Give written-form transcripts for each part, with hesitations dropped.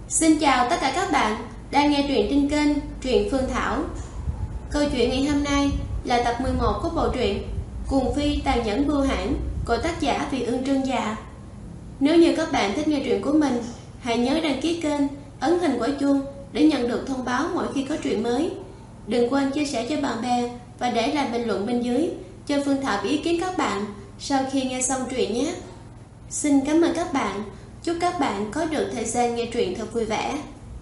Xin chào tất cả các bạn đang nghe truyện trên kênh Truyện Phương Thảo. Câu chuyện ngày hôm nay là tập 11 của bộ truyện Cuồng Phi Tàn Nhẫn Bưu Hãn của tác giả Việt Ương Trương Dạ. Nếu như các bạn thích nghe truyện của mình, hãy nhớ đăng ký kênh, ấn hình quả chuông để nhận được thông báo mỗi khi có truyện mới. Đừng quên chia sẻ cho bạn bè và để lại bình luận bên dưới cho Phương Thảo biết ý kiến các bạn sau khi nghe xong truyện nhé. Xin cảm ơn các bạn. Chúc các bạn có được thời gian nghe truyện thật vui vẻ.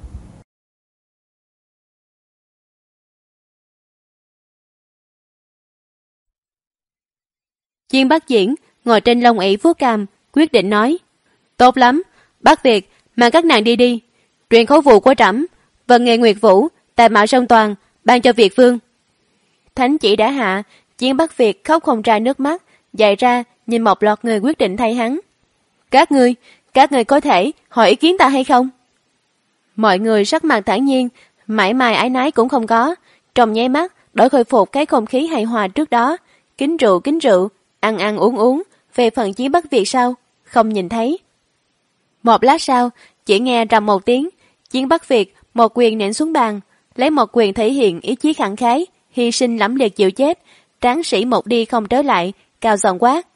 Chiên Bắc Diễn ngồi trên lông ỷ vuốt cằm, quyết định nói: Tốt lắm, bác Việt, mang các nàng đi đi. Truyền khẩu vụ của trẫm, vân nghề Nguyệt Vũ, tài mạo song toàn, ban cho Việt vương. Thánh chỉ đã hạ, Chiên Bắc Việt khóc không ra nước mắt, dậy ra nhìn một loạt người quyết định thay hắn. Các ngươi có thể hỏi ý kiến ta hay không? Mọi người sắc mặt thản nhiên, mãi mãi ái nái cũng không có, trong nháy mắt đổi khôi phục cái không khí hài hòa trước đó. Kính rượu, ăn uống, về phần Chiên Bắc Việt sao? Không nhìn thấy. Một lát sau, chỉ nghe rầm một tiếng, Chiên Bắc Việt một quyền nện xuống bàn, lấy một quyền thể hiện ý chí khẳng khái, hy sinh lẫm liệt chịu chết, tráng sĩ một đi không trở lại, cao giọng quát: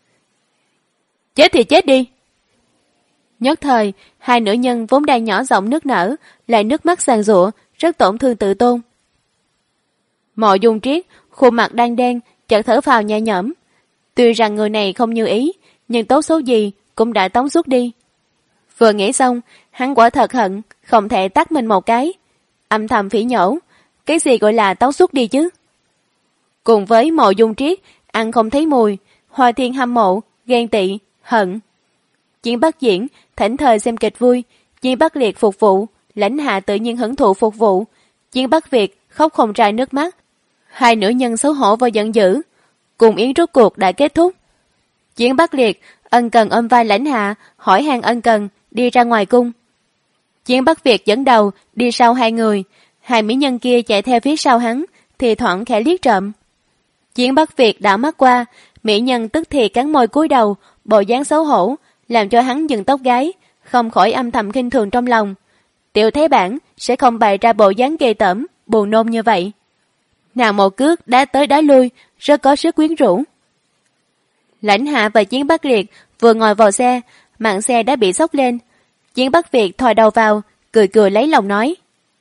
Chết thì chết đi! Nhất thời, hai nữ nhân vốn đang nhỏ giọng nức nở, lại nước mắt giàn giụa, rất tổn thương tự tôn. Mộ Dung Triết, khuôn mặt đang đen, chợt thở phào nhẹ nhõm. Tuy rằng người này không như ý, nhưng tốt xấu gì cũng đã tống suốt đi. Vừa nghĩ xong, hắn quả thật hận, không thể tát mình một cái. Âm thầm phỉ nhổ, cái gì gọi là tống suốt đi chứ? Cùng với Mộ Dung Triết, ăn không thấy mùi, Hoa Thiên hâm mộ, ghen tị, hận. Chiên Bắc Diễn thảnh thời xem kịch vui, Chiên Bắc Liệt phục vụ, Lãnh Hạ tự nhiên hưởng thụ phục vụ, Chiên Bắc Việt khóc không ra nước mắt. Hai nữ nhân xấu hổ và giận dữ. Cùng yến rốt cuộc đã kết thúc. Chiên Bắc Liệt ân cần ôm vai Lãnh Hạ, hỏi han ân cần, đi ra ngoài cung. Chiên Bắc Việt dẫn đầu đi sau hai người, hai mỹ nhân kia chạy theo phía sau hắn, thì thoảng khẽ liếc trộm. Chiên Bắc Việt đảo mắt qua, mỹ nhân tức thì cắn môi cúi đầu, bộ dáng xấu hổ, làm cho hắn dừng tóc gáy, không khỏi âm thầm khinh thường trong lòng. Tiểu Thế Bản sẽ không bày ra bộ dáng ghê tởm, buồn nôn như vậy. Nàng một cước đá tới đá lui, rất có sức quyến rũ. Lãnh Hạ và Chiên Bắc Liệt vừa ngồi vào xe, màn xe đã bị xốc lên. Chiên Bắc Việt thò đầu vào, cười lấy lòng nói: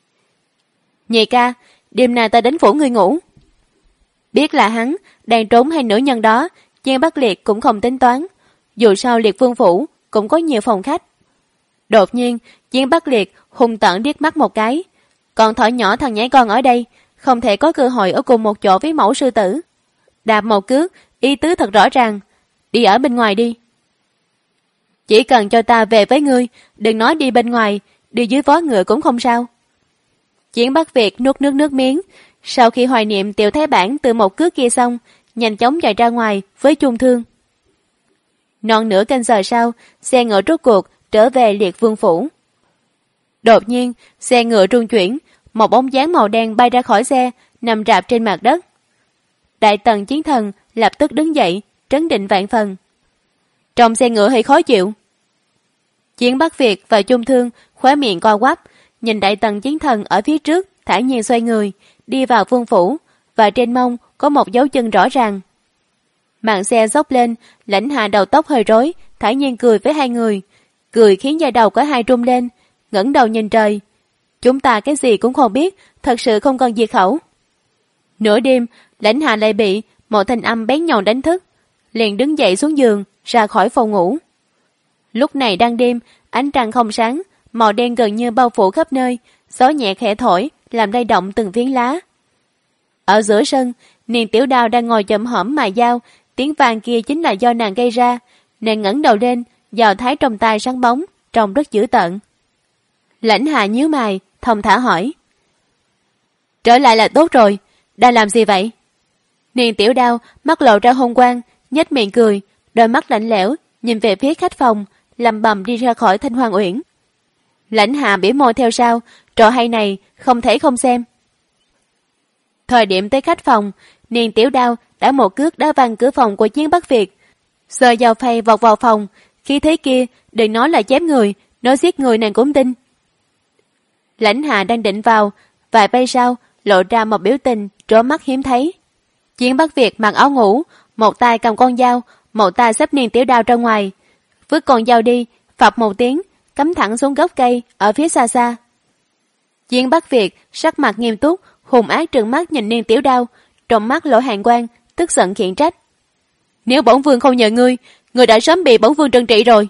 Nhị ca, đêm nay ta đến phủ ngươi ngủ. Biết là hắn đang trốn hai nữ nhân đó, Chiên Bắc Liệt cũng không tính toán. Dù sao Liệt Vương phủ cũng có nhiều phòng khách. Đột nhiên, Chiên Bắc Liệt hung tợn liếc mắt một cái. Còn thỏ nhỏ thằng nhãi con ở đây, không thể có cơ hội ở cùng một chỗ với mẫu sư tử. Đạp một cước, ý tứ thật rõ ràng. Đi ở bên ngoài đi. Chỉ cần cho ta về với ngươi, đừng nói đi bên ngoài, đi dưới vó ngựa cũng không sao. Chiên Bắc Việt nuốt nước miếng. Sau khi hoài niệm Tiểu Thái Bản từ một cước kia xong, nhanh chóng chạy ra ngoài với chung thương. Non nửa canh giờ sau, xe ngựa rốt cuộc trở về Liệt Vương phủ. Đột nhiên, xe ngựa rung chuyển, một bóng dáng màu đen bay ra khỏi xe, nằm rạp trên mặt đất. Đại Tần Chiến Thần lập tức đứng dậy, trấn định vạn phần. Trong xe ngựa hơi khó chịu. Chiên Bắc Việt và Chung Thương khóe miệng co quắp, nhìn Đại Tần Chiến Thần ở phía trước, thản nhiên xoay người, đi vào vương phủ, và trên mông có một dấu chân rõ ràng. Màn xe dốc lên, Lãnh Hạ đầu tóc hơi rối, thản nhiên cười với hai người, cười khiến da đầu cả hai rung lên, ngẩng đầu nhìn trời. Chúng ta cái gì cũng không biết, thật sự không còn diệt khẩu. Nửa đêm, Lãnh Hạ lại bị một thanh âm bén nhọn đánh thức, liền đứng dậy xuống giường, ra khỏi phòng ngủ. Lúc này đang đêm, ánh trăng không sáng, màu đen gần như bao phủ khắp nơi, gió nhẹ khẽ thổi, làm lay động từng phiến lá. Ở giữa sân, Niên Tiểu Đao đang ngồi chậm hõm mài dao, tiếng vang kia chính là do nàng gây ra. Nàng ngẩng đầu lên, dao thái trong tay sáng bóng, trông rất dữ tợn. Lãnh Hạ nhíu mày, thong thả hỏi: Trở lại là tốt rồi, đang làm gì vậy? Niên Tiểu Đao mắt lộ ra hung quang, nhếch miệng cười, đôi mắt lạnh lẽo nhìn về phía khách phòng, lầm bầm đi ra khỏi Thanh Hoàng Uyển. Lãnh Hạ bĩu môi theo sau, trò hay này không thể không xem. Thời điểm tới khách phòng, Niên Tiểu Đao đã một cước đá văng cửa phòng của Chiên Bắc Việt, giơ dao phay vọt vào phòng, khí thế kia đừng nói là chém người, nói giết người nàng cũng tin. Lãnh Hạ đang định vào, vài bay sau lộ ra một biểu tình trố mắt hiếm thấy. Chiến Bắc Việt mặc áo ngủ, một tay cầm con dao, một tay xếp Niên Tiểu Đao ra ngoài, vứt con dao đi, phập một tiếng, cắm thẳng xuống gốc cây ở phía xa xa. Chiến Bắc Việt sắc mặt nghiêm túc, hùng ác trừng mắt nhìn Niên Tiểu Đao, trong mắt lỗ hàn quang, tức giận khiển trách. Nếu bổn vương không nhờ ngươi, ngươi đã sớm bị bổn vương trừng trị rồi.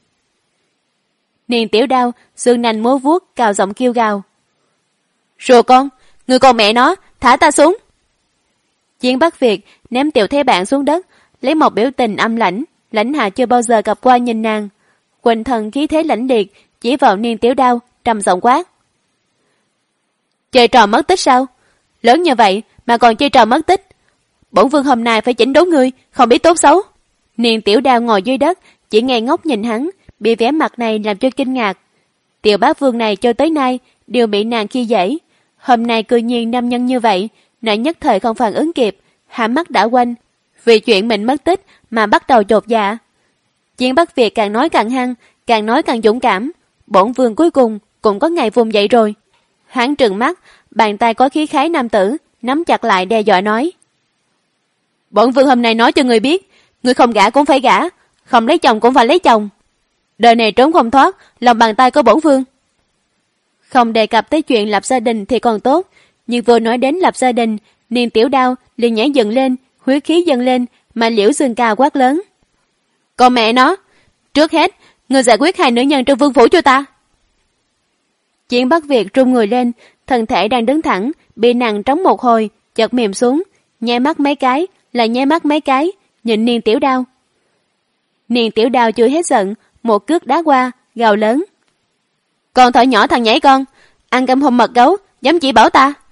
Niên Tiểu Đao xương nanh múa vuốt, cào giọng kêu gào. Rùa con, ngươi con mẹ nó, thả ta xuống. Chiến Bắc Việt ném Tiểu Thế Bạn xuống đất, lấy một biểu tình âm lãnh, Lãnh Hạ chưa bao giờ gặp qua nhìn nàng. Quỳnh thần khí thế lãnh liệt, chỉ vào Niên Tiểu Đao, trầm giọng quát. Chơi trò mất tích sao? Lớn như vậy mà còn chơi trò mất tích. Bổn vương hôm nay phải chỉnh đốn ngươi, không biết tốt xấu. Niên Tiểu Đao ngồi dưới đất, chỉ ngây ngốc nhìn hắn, bị vẻ mặt này làm cho kinh ngạc. Tiểu bá vương này cho tới nay đều bị nàng khi dễ. Hôm nay cư nhiên nam nhân như vậy, nàng nhất thời không phản ứng kịp, hạ mắt đã quanh, vì chuyện mình mất tích mà bắt đầu chột dạ. Chiến Bắc Việt càng nói càng hăng, càng nói càng dũng cảm. Bổn vương cuối cùng cũng có ngày vùng dậy rồi. Hắn trừng mắt, bàn tay có khí khái nam tử nắm chặt lại đe dọa nói. Bổn vương hôm nay nói cho người biết, người không gả cũng phải gả, không lấy chồng cũng phải lấy chồng. Đời này trốn không thoát lòng bàn tay của bổn vương. Không đề cập tới chuyện lập gia đình thì còn tốt, nhưng vừa nói đến lập gia đình, Niên Tiểu Đao liền nhảy dựng lên, huyết khí dâng lên, mà liễu xương cao quát lớn. Con mẹ nó, trước hết, người giải quyết hai nữ nhân trong vương phủ cho ta. Chiến Bắc Việt run người lên, thân thể đang đứng thẳng, bị nàng trống một hồi, chợt mềm xuống, nháy mắt mấy cái, lại nháy mắt mấy cái, nhìn Niên Tiểu Đao. Niên Tiểu Đao chưa hết giận, một cước đá qua, gào lớn. Con thỏ nhỏ thằng nhảy con, ăn cơm hùm mật gấu, dám chỉ bảo ta.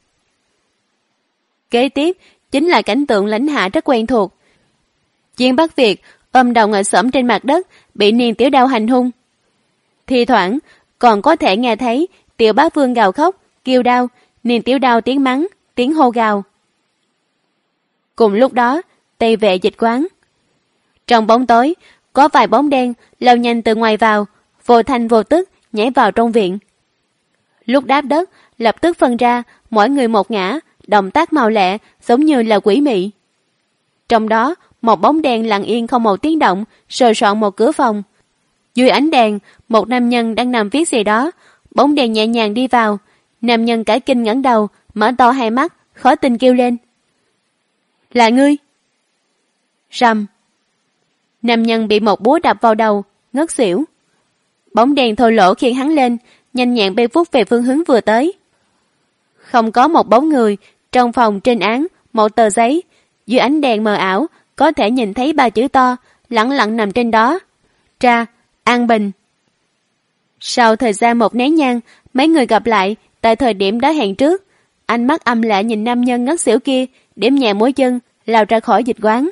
Kế tiếp chính là cảnh tượng Lãnh Hạ rất quen thuộc. Chiến Bắc Việt ôm đầu ngồi xổm trên mặt đất, bị Niên Tiểu Đao hành hung. Thì thoảng còn có thể nghe thấy Tiểu Bá Vương gào khóc, kêu đau, Niên Tiểu Đao tiếng mắng, tiếng hô gào. Cùng lúc đó, Tây Vệ Dịch quán. Trong bóng tối, có vài bóng đen lao nhanh từ ngoài vào, vô thanh vô tức nhảy vào trong viện. Lúc đáp đất, lập tức phân ra, mỗi người một ngã, động tác màu lẹ, giống như là quỷ mị. Trong đó, một bóng đen lặng yên không một tiếng động, sờ soạn một cửa phòng. Dưới ánh đèn, một nam nhân đang nằm viết gì đó, bóng đèn nhẹ nhàng đi vào. Nam nhân cả kinh ngẩng đầu, mở to hai mắt, khó tin kêu lên. Là ngươi? Rầm. Nam nhân bị một búa đập vào đầu, ngất xỉu. Bóng đèn thô lỗ khiêng hắn lên, nhanh nhẹn bay vút về phương hướng vừa tới. Không có một bóng người, trong phòng trên án, một tờ giấy. Dưới ánh đèn mờ ảo, có thể nhìn thấy ba chữ to, lẳng lặng nằm trên đó. Tra, An Bình. Sau thời gian một nén nhang, mấy người gặp lại, tại thời điểm đã hẹn trước. Ánh mắt âm lệ nhìn nam nhân ngất xỉu kia, điểm nhẹ mũi chân, lao ra khỏi dịch quán.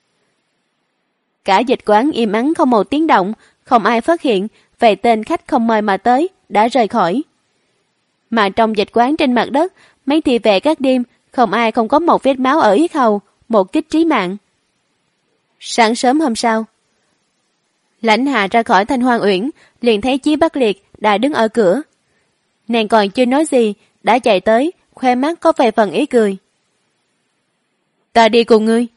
Cả dịch quán im ắng không một tiếng động, không ai phát hiện, vậy tên khách không mời mà tới, đã rời khỏi. Mà trong dịch quán trên mặt đất, mấy thị vệ các đêm, không ai không có một vết máu ở yết hầu, một kích trí mạng. Sáng sớm hôm sau, Lãnh Hạ ra khỏi Thanh Hoang Uyển, liền thấy Chí Bắc Liệt đã đứng ở cửa. Nàng còn chưa nói gì, đã chạy tới, khoe mắt có vài phần ý cười. Ta đi cùng ngươi.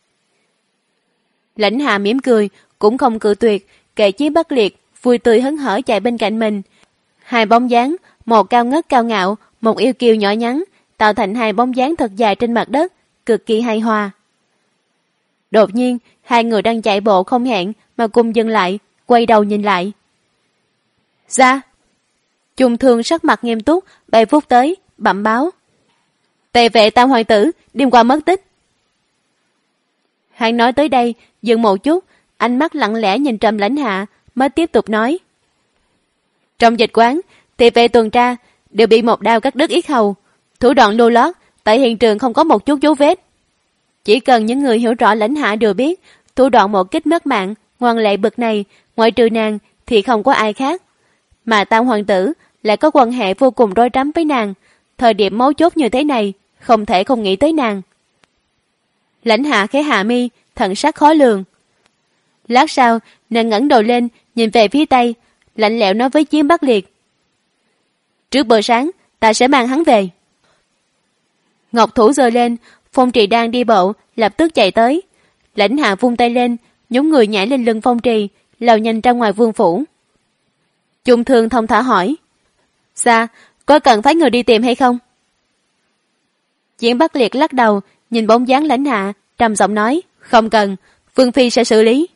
Lãnh Hạ mỉm cười, cũng không cự tuyệt, kệ Chí Bắc Liệt vui tươi hớn hở chạy bên cạnh mình. Hai bóng dáng, một cao ngất cao ngạo, một yêu kiều nhỏ nhắn, tạo thành hai bóng dáng thật dài trên mặt đất, cực kỳ hài hòa. Đột nhiên, hai người đang chạy bộ không hẹn mà cùng dừng lại, quay đầu nhìn lại. Ra! Trung Thương sắc mặt nghiêm túc, bay phút tới, bẩm báo. Tề vệ Tam hoàng tử, đêm qua mất tích. Hắn nói tới đây, dừng một chút, ánh mắt lặng lẽ nhìn Trầm Lãnh Hạ, mới tiếp tục nói. Trong dịch quán, tề vệ tuần tra, đều bị một đao cắt đứt yết hầu. Thủ đoạn lưu lót, tại hiện trường không có một chút dấu vết. Chỉ cần những người hiểu rõ Lãnh Hạ đều biết, thủ đoạn một kích mất mạng, ngoan lệ bực này, ngoại trừ nàng thì không có ai khác. Mà Tam hoàng tử lại có quan hệ vô cùng rối rắm với nàng, thời điểm mấu chốt như thế này, không thể không nghĩ tới nàng. Lãnh Hạ khẽ hạ mi, thần sắc khó lường. Lát sau, nàng ngẩng đầu lên, nhìn về phía tây, lạnh lẽo nói với Chiến Bắc Liệt. Trước bữa sáng, ta sẽ mang hắn về. Ngọc thủ giơ lên, Phong Trì đang đi bộ, lập tức chạy tới. Lãnh Hạ vung tay lên, nhúng người nhảy lên lưng Phong Trì, lao nhanh ra ngoài vương phủ. Chung Thương thông thả hỏi, Sa, có cần phái người đi tìm hay không? Diễn Bắc Liệt lắc đầu, nhìn bóng dáng Lãnh Hạ, trầm giọng nói, không cần, Vương Phi sẽ xử lý.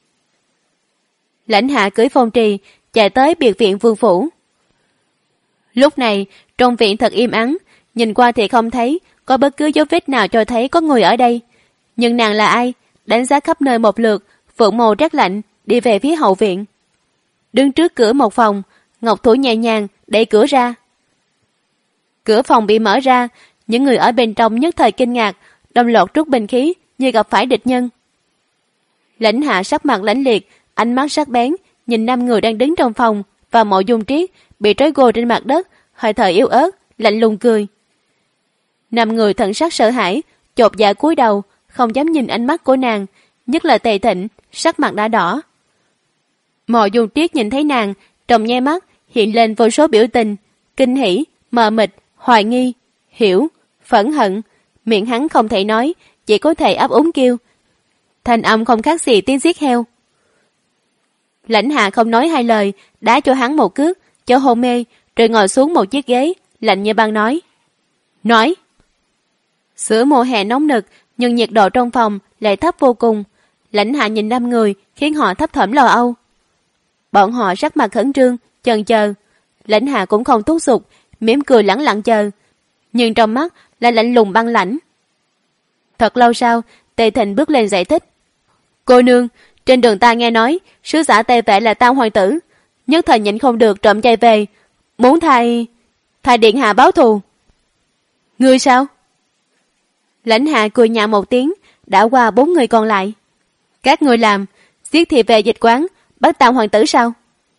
Lãnh Hạ cưỡi Phong Trì, chạy tới biệt viện vương phủ. Lúc này, trong viện thật im ắng, nhìn qua thì không thấy có bất cứ dấu vết nào cho thấy có người ở đây. Nhưng nàng là ai? Đánh giá khắp nơi một lượt, Phượng Mồ rét lạnh, đi về phía hậu viện. Đứng trước cửa một phòng, Ngọc Thủ nhẹ nhàng đẩy cửa ra. Cửa phòng bị mở ra, những người ở bên trong nhất thời kinh ngạc, đồng loạt rút binh khí như gặp phải địch nhân. Lãnh Hạ sắc mặt lãnh liệt, ánh mắt sắc bén, nhìn 5 người đang đứng trong phòng và Mộ Dung Triết bị trói gô trên mặt đất, hơi thở yếu ớt, lạnh lùng cười. 5 người thần sắc sợ hãi, chột dạ cúi đầu, không dám nhìn ánh mắt của nàng, nhất là Tề Thịnh, sắc mặt đã đỏ. Mộ Dung Triết nhìn thấy nàng, trong nháy mắt hiện lên vô số biểu tình, kinh hỉ, mờ mịt, hoài nghi, hiểu, phẫn hận, miệng hắn không thể nói, chỉ có thể ấp úng kêu. Thanh âm không khác gì tiếng giết heo. Lãnh Hạ không nói hai lời, đá cho hắn một cước, cho hôn mê, rồi ngồi xuống một chiếc ghế, lạnh như băng nói. Nói. Giữa mùa hè nóng nực, nhưng nhiệt độ trong phòng lại thấp vô cùng. Lãnh Hạ nhìn 5 người, khiến họ thấp thỏm lo âu. Bọn họ sắc mặt khẩn trương, chần chờ. Lãnh Hạ cũng không thúc giục, mỉm cười lẳng lặng chờ. Nhưng trong mắt là lạnh lùng băng lãnh. Thật lâu sau, Tề Thịnh bước lên giải thích. Cô nương, trên đường ta nghe nói, sứ giả Tề Vệ là Tam hoàng tử. Nhất thời nhịn không được trộm chạy về. Muốn thay điện hạ báo thù. Ngươi sao? Lãnh Hạ cười nhạo một tiếng, đã qua 4 người còn lại. Các ngươi làm, giết thì về dịch quán, bắt Tam hoàng tử sao?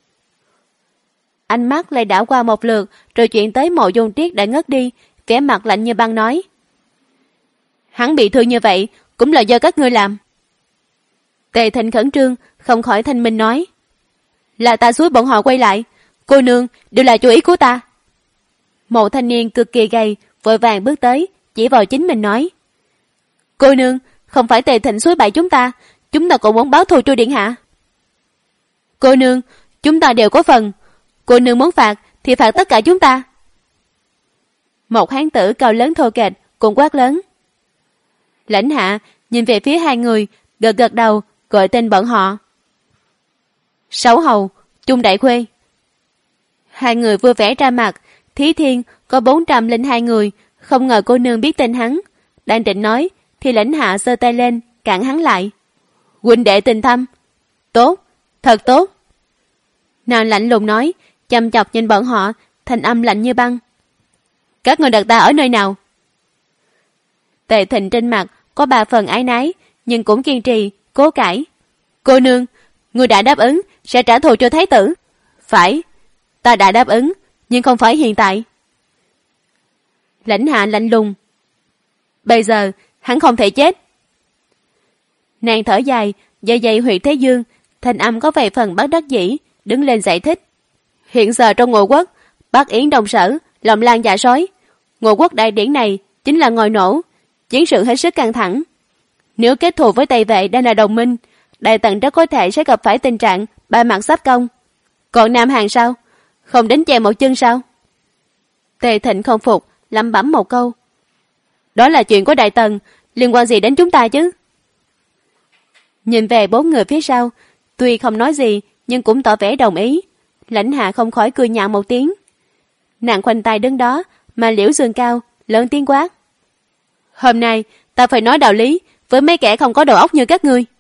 Ánh mắt lại đảo qua một lượt, rồi chuyển tới Mộ Dung Triết đã ngất đi, vẻ mặt lạnh như băng nói. Hắn bị thương như vậy, cũng là do các ngươi làm. Tề Thịnh khẩn trương, không khỏi thanh minh nói. Là ta xúi bọn họ quay lại, cô nương, đều là chủ ý của ta. Một thanh niên cực kỳ gầy, vội vàng bước tới, chỉ vào chính mình nói. Cô nương, không phải Tề Thịnh xúi bại chúng ta cũng muốn báo thù cho điện hạ. Cô nương, chúng ta đều có phần. Cô nương muốn phạt, thì phạt tất cả chúng ta. Một hán tử cao lớn thô kệch, cũng quát lớn. Lãnh Hạ nhìn về phía 2 người, gật gật đầu, gọi tên bọn họ. Sáu Hầu, Chung Đại Khuê. 2 người vui vẻ ra mặt. Thí Thiên có 402 người, không ngờ cô nương biết tên hắn. Đang định nói, thì Lãnh Hạ giơ tay lên, cản hắn lại. Huynh đệ tình thâm. Tốt, thật tốt. Nàng lạnh lùng nói, chăm chọc nhìn bọn họ, thanh âm lạnh như băng. Các người đặt ta ở nơi nào? Tề Thịnh trên mặt có 3 phần ái nái, nhưng cũng kiên trì, cố cãi. Cô nương, người đã đáp ứng sẽ trả thù cho thái tử. Phải, ta đã đáp ứng, nhưng không phải hiện tại. Lãnh Hạ lạnh lùng. Bây giờ, hắn không thể chết. Nàng thở dài, giơ giày huyệt Thế Dương, thanh âm có vài phần bất đắc dĩ, đứng lên giải thích. Hiện giờ trong Ngũ Quốc, Bắc Yến Đồng Sở, lòng lan dạ sói. Ngũ Quốc đại điển này chính là ngòi nổ, chiến sự hết sức căng thẳng. Nếu kết thù với Tây Vệ đang là đồng minh, Đại Tần rất có thể sẽ gặp phải tình trạng ba mặt sắp công. Còn Nam Hàn sao? Không đến chè một chân sao? Tề Thịnh không phục, lẩm bẩm một câu. Đó là chuyện của Đại Tần, liên quan gì đến chúng ta chứ? Nhìn về 4 người phía sau, tuy không nói gì nhưng cũng tỏ vẻ đồng ý. Lãnh Hạ không khỏi cười nhạo một tiếng. Nàng khoanh tay đứng đó, mà liễu dương cao, lớn tiếng quát. Hôm nay ta phải nói đạo lý với mấy kẻ không có đầu óc như các ngươi.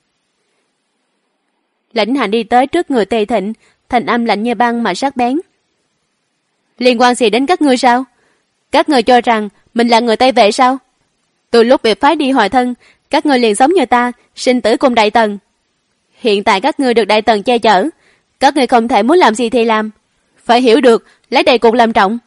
Lãnh Hạ đi tới trước người Tề Thịnh, thanh âm lạnh như băng mà sắc bén. Liên quan gì đến các ngươi sao? Các ngươi cho rằng mình là người Tây Vệ sao? Từ lúc bị phái đi hòa thân, các ngươi liền sống như ta, sinh tử cùng Đại Tần. Hiện tại các ngươi được Đại Tần che chở, các ngươi không thể muốn làm gì thì làm. Phải hiểu được, lấy đại cục làm trọng.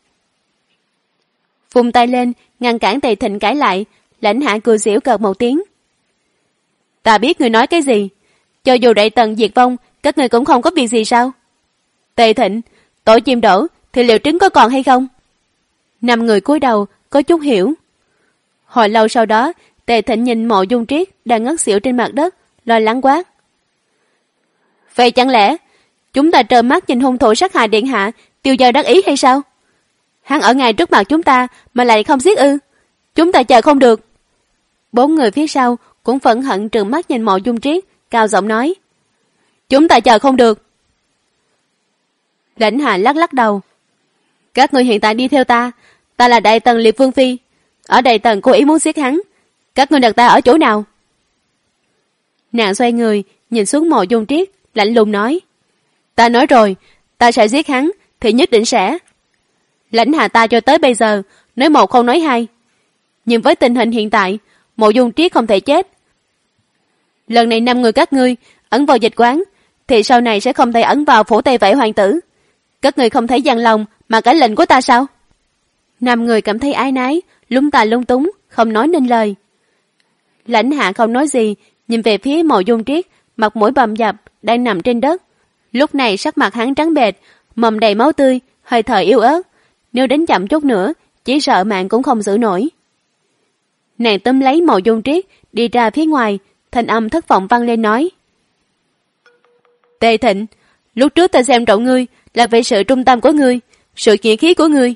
Vung tay lên, ngăn cản Tề Thịnh cãi lại. Lãnh Hạ cười giễu cợt một tiếng. Ta biết ngươi nói cái gì. Cho dù Đại Tần diệt vong, các ngươi cũng không có việc gì sao? Tề Thịnh, tội chim đổ thì liệu trứng có còn hay không? 5 người cúi đầu, có chút hiểu. Hồi lâu sau đó, Tề Thịnh nhìn Mộ Dung Triết đang ngất xỉu trên mặt đất, lo lắng quát. Vậy chẳng lẽ chúng ta trơ mắt nhìn hung thủ sát hại điện hạ tiêu dao đắc ý hay sao? Hắn ở ngay trước mặt chúng ta mà lại không giết ư? Chúng ta chờ không được. 4 người phía sau cũng phẫn hận trừng mắt nhìn Mộ Dung Triết, cao giọng nói. Chúng ta chờ không được. Lãnh Hạ lắc lắc đầu. Các ngươi hiện tại đi theo ta. Ta là Đại Tần Liệt Vương Phi. Ở Đại Tần cố ý muốn giết hắn. Các ngươi đặt ta ở chỗ nào? Nàng xoay người, nhìn xuống Mộ Dung Triết, lạnh lùng nói. Ta nói rồi, ta sẽ giết hắn, thì nhất định sẽ. Lãnh Hạ ta cho tới bây giờ, nói một không nói hai. Nhưng với tình hình hiện tại, Mộ Dung Triết không thể chết. Lần này 5 người các ngươi ẩn vào dịch quán, thì sau này sẽ không thể ẩn vào phủ Tây Vệ hoàng tử. Các ngươi không thể dằn lòng mà cãi lệnh của ta sao? 5 người cảm thấy ái nái, lúng ta lung túng, không nói nên lời. Lãnh Hạ không nói gì, nhìn về phía Mộ Dung Triết, mặt mũi bầm dập, đang nằm trên đất. Lúc này sắc mặt hắn trắng bệch, mồm đầy máu tươi, hơi thở yếu ớt. Nếu đến chậm chút nữa, chỉ sợ mạng cũng không giữ nổi. Nàng túm lấy Mộ Dung Triết, đi ra phía ngoài, thanh âm thất vọng vang lên nói. Tề Thịnh, lúc trước ta xem trọng ngươi là vì sự trung tâm của ngươi, sự nghĩa khí của ngươi.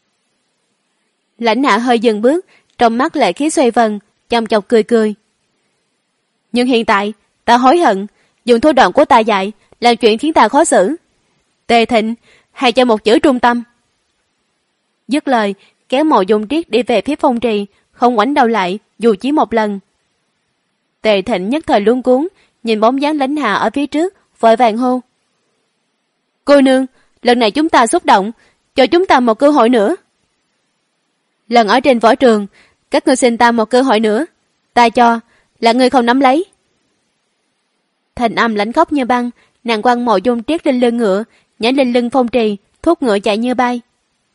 Lãnh Hạ hơi dừng bước, trong mắt lệ khí xoay vần, chăm chọc cười cười. Nhưng hiện tại, ta hối hận, dùng thủ đoạn của ta dạy, làm chuyện khiến ta khó xử. Tề Thịnh, hay cho một chữ trung tâm. Dứt lời, kéo Mộ Dung Triết đi về phía Phong Trì, không ngoảnh đầu lại, dù chỉ một lần. Tề Thịnh nhất thời luống cuống, nhìn bóng dáng Lãnh Hạ ở phía trước, vội vàng hô. Cô nương, lần này chúng ta xúc động, cho chúng ta một cơ hội nữa. Lần ở trên võ trường, các ngươi xin ta một cơ hội nữa. Ta cho, là ngươi không nắm lấy. Thanh âm lãnh khốc như băng, nàng quăng Mộ Dung Triết lên lưng ngựa, nhảy lên lưng Phong Trì, thúc ngựa chạy như bay.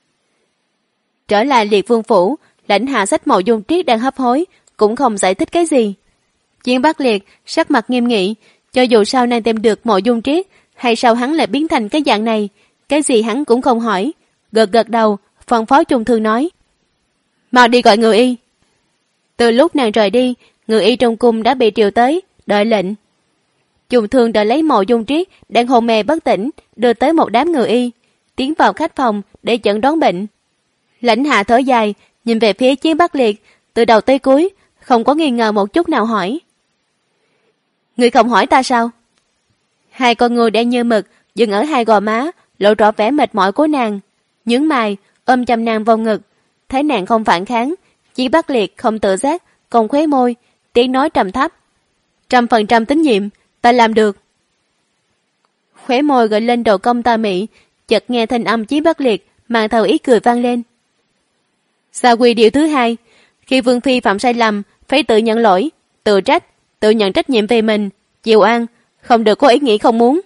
Trở lại Liệt Vương phủ, Lãnh Hạ xách Mộ Dung Triết đang hấp hối, cũng không giải thích cái gì. Chiến Bắc Liệt sắc mặt nghiêm nghị, cho dù sau này tìm được Mộ Dung Triết, hay sao hắn lại biến thành cái dạng này, cái gì hắn cũng không hỏi, gật gật đầu, phân phó Trung Thương nói. Mau đi gọi ngự y. Từ lúc nàng rời đi, ngự y trong cung đã bị triệu tới, đợi lệnh. Trung Thương đợi lấy Mộ Dung Triết đang hôn mê bất tỉnh, đưa tới một đám ngự y, tiến vào khách phòng để chẩn đoán bệnh. Lãnh Hạ thở dài, nhìn về phía Chiến Bắc Liệt, từ đầu tới cuối, không có nghi ngờ một chút nào hỏi. Ngươi không hỏi ta sao? Hai con người đen như mực, dừng ở hai gò má, lộ rõ vẻ mệt mỏi của nàng. Nhướng mày, ôm chầm nàng vào ngực. Thấy nàng không phản kháng, Chiến Bắc Liệt không tự giác, còn khóe môi, tiếng nói trầm thấp. 100% tín nhiệm, ta làm được. Khóe môi gợi lên độ cong tà mị, chợt nghe thanh âm Chiến Bắc Liệt mang theo ý cười vang lên. Xa quy điều thứ 2, khi Vương Phi phạm sai lầm, phải tự nhận lỗi, tự trách, tự nhận trách nhiệm về mình, chịu ăn, không được có ý nghĩ không muốn.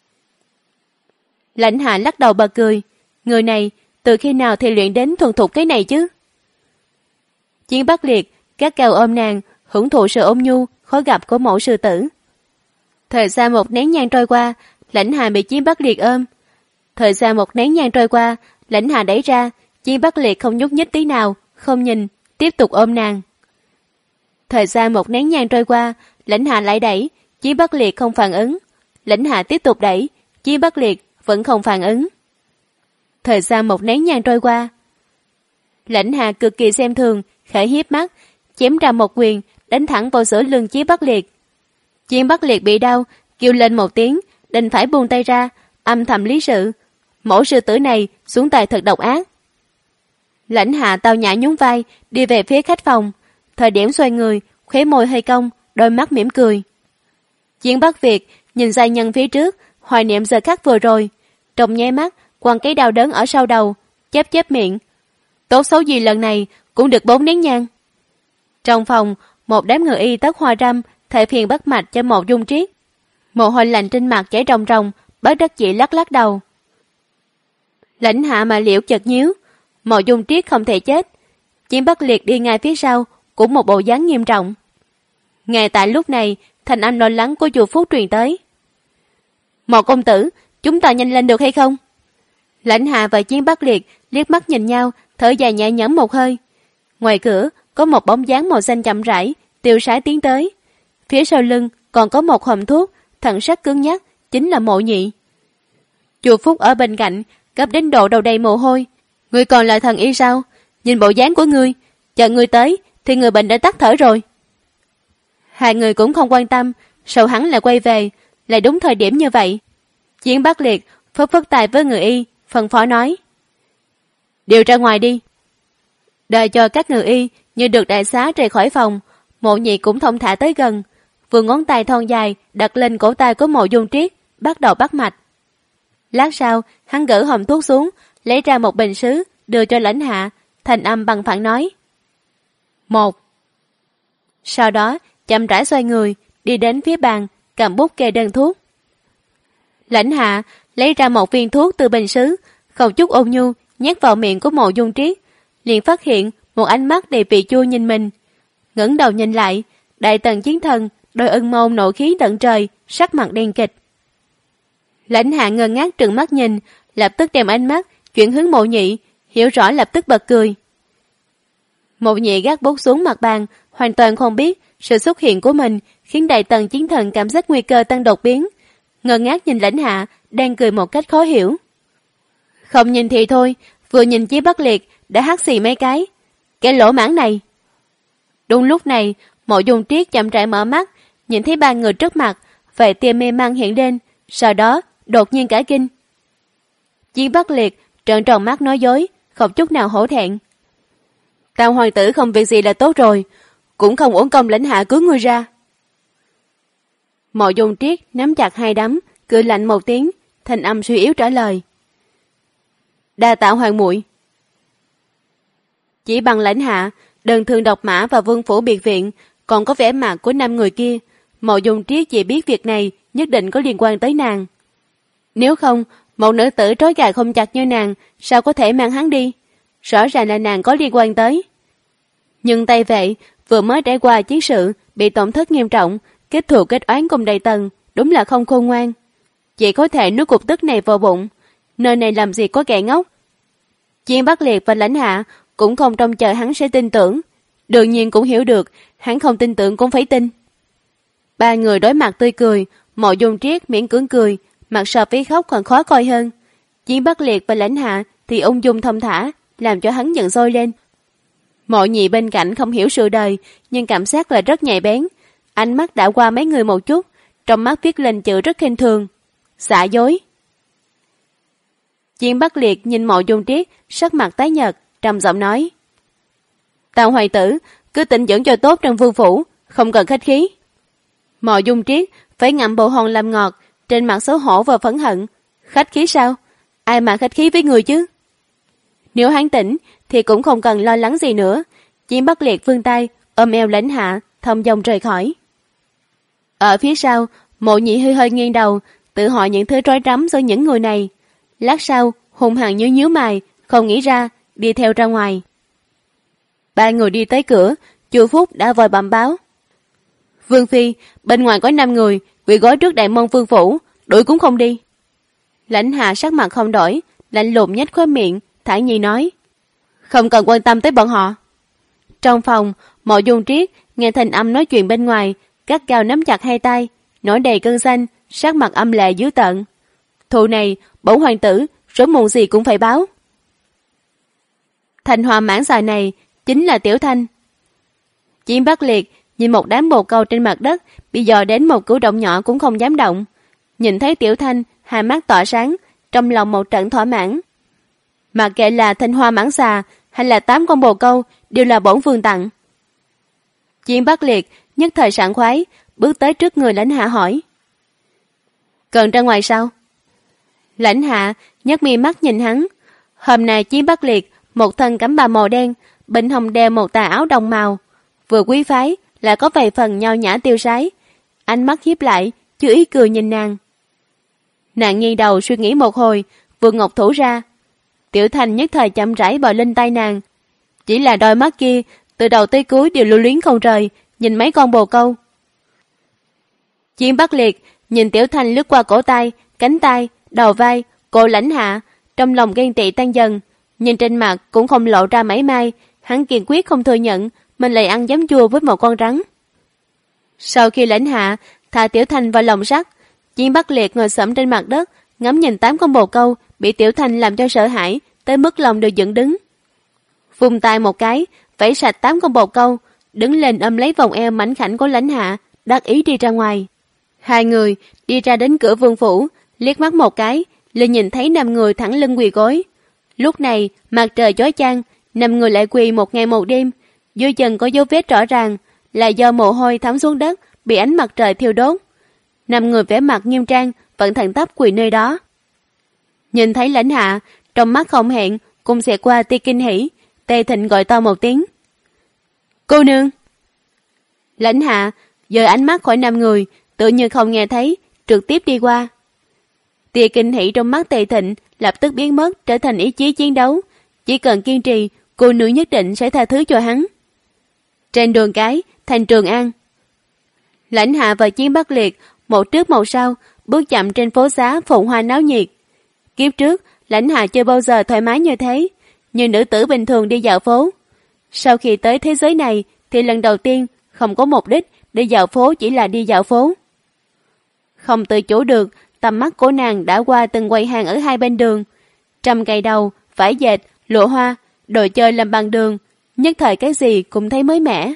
Lãnh Hạ lắc đầu bật cười, người này từ khi nào thì luyện đến thuần thục cái này chứ? Chiến Bắc Liệt gắt gao ôm nàng, hưởng thụ sự ôn nhu khó gặp của mẫu sư tử. Thời gian một nén nhang trôi qua, Lãnh Hạ bị Chiến Bắc Liệt ôm. Thời gian một nén nhang trôi qua, Lãnh Hạ đẩy ra, Chiến Bắc Liệt không nhúc nhích tí nào, không nhìn, tiếp tục ôm nàng. Thời gian một nén nhang trôi qua, Lãnh Hạ lại đẩy, Chiến Bắc Liệt không phản ứng. Lãnh Hạ tiếp tục đẩy, Chiến Bắc Liệt vẫn không phản ứng. Thời gian một nén nhang trôi qua. Lãnh Hạ cực kỳ xem thường, khẽ hiếp mắt, chém ra một quyền, đánh thẳng vào giữa lưng Chiến Bắc Liệt. Chiến Bắc Liệt bị đau, kêu lên một tiếng, đành phải buông tay ra, âm thầm lý sự. Mẫu sư tử này xuống tay thật độc ác. Lãnh Hạ tao nhã nhún vai, đi về phía khách phòng. Thời điểm xoay người, khóe môi hơi cong, đôi mắt mỉm cười. Chiến Bắc Việt nhìn giai nhân phía trước, hoài niệm giờ khắc vừa rồi. Trong nháy mắt, quăng cái đau đớn ở sau đầu, chép chép miệng. Tốt xấu gì lần này cũng được 4 nén nhang. Trong phòng, một đám người y tất hoa râm thệ phiền bắt mạch cho Mộ Dung Triết. Mồ hôi lạnh trên mặt chảy ròng ròng, bất đắc dĩ lắc lắc đầu. Lãnh Hạ mà liễu chợt nhíu, Mộ Dung Triết không thể chết. Chiến Bắc Liệt đi ngay phía sau, cũng một bộ dáng nghiêm trọng. Ngay tại lúc này, thanh âm lo lắng của chùa Phúc truyền tới. Mộ công tử, chúng ta nhanh lên được hay không? Lãnh Hạ và Chiến Bắc Liệt liếc mắt nhìn nhau, thở dài nhẹ nhõm một hơi. Ngoài cửa có một bóng dáng màu xanh chậm rãi, tiêu sái tiến tới. Phía sau lưng còn có một hòm thuốc, thần sắc cứng nhắc, chính là Mộ Nhị. Chu Phúc ở bên cạnh, gấp đến độ đầu đầy mồ hôi. Ngươi còn là thần y sao? Nhìn bộ dáng của ngươi, chờ ngươi tới thì người bệnh đã tắt thở rồi. Hai người cũng không quan tâm, sau hắn lại quay về, lại đúng thời điểm như vậy. Chiến Bắc Liệt phất phất tay với người y, phân phó nói: điều ra ngoài đi. Đợi cho các người y như được đại xá rời khỏi phòng, Mộ Nhị cũng thông thả tới gần, vừa ngón tay thon dài đặt lên cổ tay của Mộ Dung Triết, bắt đầu bắt mạch. Lát sau, hắn gỡ hòm thuốc xuống, lấy ra một bình sứ, đưa cho Lãnh Hạ, thành âm bằng phẳng nói: 1. Sau đó, chậm rãi xoay người, đi đến phía bàn, cầm bút kê đơn thuốc. Lãnh Hạ lấy ra một viên thuốc từ bình sứ, không chút ôn nhu, nhét vào miệng của Mộ Dung Triết, liền phát hiện một ánh mắt đầy vị chua nhìn mình. Ngẩng đầu nhìn lại, đại tần chiến thần, đôi ưng môn nộ khí tận trời, sắc mặt đen kịch. Lãnh Hạ ngơ ngác trừng mắt nhìn, lập tức đem ánh mắt chuyển hướng Mộ Nhị, hiểu rõ lập tức bật cười. Mộ Nhị gác bút xuống mặt bàn, hoàn toàn không biết sự xuất hiện của mình khiến đại tần chiến thần cảm giác nguy cơ tăng đột biến, ngơ ngác nhìn Lãnh Hạ đang cười một cách khó hiểu. Không nhìn thì thôi, vừa nhìn Chí Bắc Liệt đã hắt xì mấy cái. Cái lỗ mãng này. Đúng lúc này, Mộ Dung Triết chậm rãi mở mắt, nhìn thấy ba người trước mặt, vẻ tia mê man hiện lên, sau đó đột nhiên cả kinh. Chí Bắc Liệt trợn tròn mắt nói dối, không chút nào hổ thẹn. Tam hoàng tử không việc gì là tốt rồi, cũng không uổng công Lãnh Hạ cứu ngươi ra. Mộ Dung Triết nắm chặt hai đấm, cười lạnh một tiếng, thanh âm suy yếu trả lời: đa tạ hoàng muội. Chỉ bằng Lãnh Hạ, đơn thương độc mã và vương phủ biệt viện, còn có vẻ mặt của 5 người kia, Mộ Dung Triết chỉ biết việc này nhất định có liên quan tới nàng. Nếu không, một nữ tử trói gà không chặt như nàng sao có thể mang hắn đi? Rõ ràng là nàng có liên quan tới. Nhưng Tây Vệ vừa mới trải qua chiến sự bị tổn thất nghiêm trọng, kết thù kết oán cùng Đại Tần, đúng là không khôn ngoan. Chỉ có thể nuốt cục tức này vào bụng. Nơi này làm gì có kẻ ngốc. Chiến Bắc Liệt và Lãnh Hạ cũng không trông chờ hắn sẽ tin tưởng, đương nhiên cũng hiểu được hắn không tin tưởng cũng phải tin. Ba người đối mặt tươi cười, Mộ Dung Triết miễn cưỡng cười, mặt so với khóc còn khó coi hơn. Chiến Bắc Liệt và Lãnh Hạ thì ung dung thông thả, làm cho hắn giận sôi lên. Mộ Nhị bên cạnh không hiểu sự đời, nhưng cảm giác là rất nhạy bén. Ánh mắt đã qua mấy người một chút, trong mắt viết lên chữ rất khinh thường: giả dối. Chiến Bắc Liệt nhìn Mộ Dung Triết, sắc mặt tái nhợt, trầm giọng nói: Tam hoàng tử, cứ tĩnh dưỡng cho tốt trong vương phủ, không cần khách khí. Mộ Dung Triết phải ngậm bộ hòn làm ngọt, trên mặt xấu hổ và phẫn hận. Khách khí sao? Ai mà khách khí với người chứ? Nếu hắn tỉnh thì cũng không cần lo lắng gì nữa. Chiến Bắc Liệt vươn tay ôm eo Lãnh Hạ, thong dong rời khỏi. Ở phía sau, Mộ Nhị hơi hơi nghiêng đầu, tự hỏi những thứ rối rắm giữa những người này. Lát sau, hung hăng nhíu mày, không nghĩ ra, đi theo ra ngoài. Ba người đi tới cửa, Chu Phúc đã vội bẩm báo: Vương phi, bên ngoài có 5 người bị gói trước đại môn vương phủ, đuổi cũng không đi. Lãnh Hạ sắc mặt không đổi, lạnh lùng nhếch khóe miệng, thản nhiên nói: Không cần quan tâm tới bọn họ. Trong phòng, Mộ Dung Triết nghe thanh âm nói chuyện bên ngoài, gắt gao nắm chặt hai tay, nổi đầy cơn xanh, sắc mặt âm lệ dữ tợn. Thù này, bổn hoàng tử sớm muộn gì cũng phải báo. Thành Hoa mãn xà này chính là Tiểu Thanh. Chiến Bắc Liệt nhìn một đám bồ câu trên mặt đất, bị dò đến một cử động nhỏ cũng không dám động. Nhìn thấy Tiểu Thanh, hai mắt tỏa sáng, trong lòng một trận thỏa mãn. Mà kệ là Thanh Hoa mãn xà hay là 8 con bồ câu đều là bổn vương tặng. Chiến Bắc Liệt nhất thời sảng khoái, bước tới trước người Lãnh Hạ hỏi: Cần ra ngoài sao? Lãnh Hạ nhấc mi mắt nhìn hắn. Hôm nay Chiến Bắc Liệt một thân cẩm bào màu đen, bên hông đeo một tà áo đồng màu, vừa quý phái lại có vài phần nho nhã tiêu sái. Ánh mắt hiếp lại, chưa ý cười nhìn nàng. Nàng nghiêng đầu suy nghĩ một hồi, vừa ngọc thủ ra. Tiểu Thanh nhất thời chậm rãi bò lên tay nàng. Chỉ là đôi mắt kia từ đầu tới cuối đều lưu luyến không rời, nhìn mấy con bồ câu. Chiến Bắc Liệt nhìn Tiểu Thanh lướt qua cổ tay, cánh tay, đầu vai, cổ Lãnh Hạ, trong lòng ghen tị tan dần, nhưng trên mặt cũng không lộ ra mảy may. Hắn kiên quyết không thừa nhận mình lại ăn giấm chua với một con rắn. Sau khi Lãnh Hạ thả Tiểu Thanh vào lồng sắt, Chiến Bắc Liệt ngồi xổm trên mặt đất, ngắm nhìn 8 con bồ câu bị Tiểu Thanh làm cho sợ hãi tới mức lòng đều dựng đứng. Vung tay một cái, vẫy sạch 8 con bồ câu, đứng lên ôm lấy vòng eo mảnh khảnh của Lãnh Hạ, đắc ý đi ra ngoài. Hai người đi ra đến cửa vương phủ, liếc mắt một cái, liền nhìn thấy 5 người thẳng lưng quỳ gối. Lúc này mặt trời chói chang, 5 người lại quỳ một ngày một đêm, dưới chân có dấu vết rõ ràng là do mồ hôi thấm xuống đất bị ánh mặt trời thiêu đốt. 5 người vẻ mặt nghiêm trang vẫn thẳng tắp quỳ nơi đó. Nhìn thấy Lãnh Hạ, trong mắt không hẹn cùng xẹt qua tia kinh hỉ. Tề Thịnh gọi to một tiếng: "Cô nương!" Lãnh Hạ dời ánh mắt khỏi 5 người, tự như không nghe thấy, trực tiếp đi qua. Tia kinh hỉ trong mắt Tề Thịnh lập tức biến mất, trở thành ý chí chiến đấu. Chỉ cần kiên trì, cô nương nhất định sẽ tha thứ cho hắn. Trên đường cái thành Trường An, Lãnh Hạ và Chiến Bắc Liệt một trước một sau bước chậm trên phố xá phồn hoa náo nhiệt. Kiếp trước Lãnh Hạ chưa bao giờ thoải mái như thế, như nữ tử bình thường đi dạo phố. Sau khi tới thế giới này thì lần đầu tiên không có mục đích để dạo phố, chỉ là đi dạo phố. Không tự chủ được, tầm mắt của nàng đã qua từng quầy hàng ở hai bên đường. Trăm cây đầu, vải dệt, lụa hoa, đồ chơi làm bằng đường, nhất thời cái gì cũng thấy mới mẻ.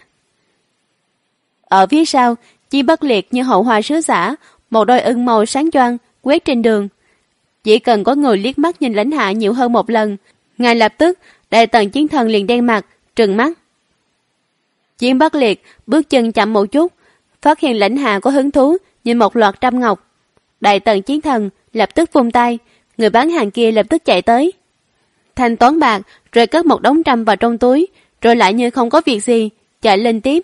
Ở phía sau, Chiến Bắc Liệt như hậu hoa sứ giả, một đôi ưng màu sáng choang quét trên đường. Chỉ cần có người liếc mắt nhìn Lãnh Hạ nhiều hơn một lần, ngay lập tức Đại Tần Chiến Thần liền đen mặt, trừng mắt. Chiến Bắc Liệt bước chân chậm một chút, phát hiện Lãnh Hạ có hứng thú nhìn một loạt trăm ngọc. Đại Tần Chiến Thần lập tức vung tay, người bán hàng kia lập tức chạy tới, thanh toán bạc rồi cất một đống trăm vào trong túi, rồi lại như không có việc gì chạy lên tiếp.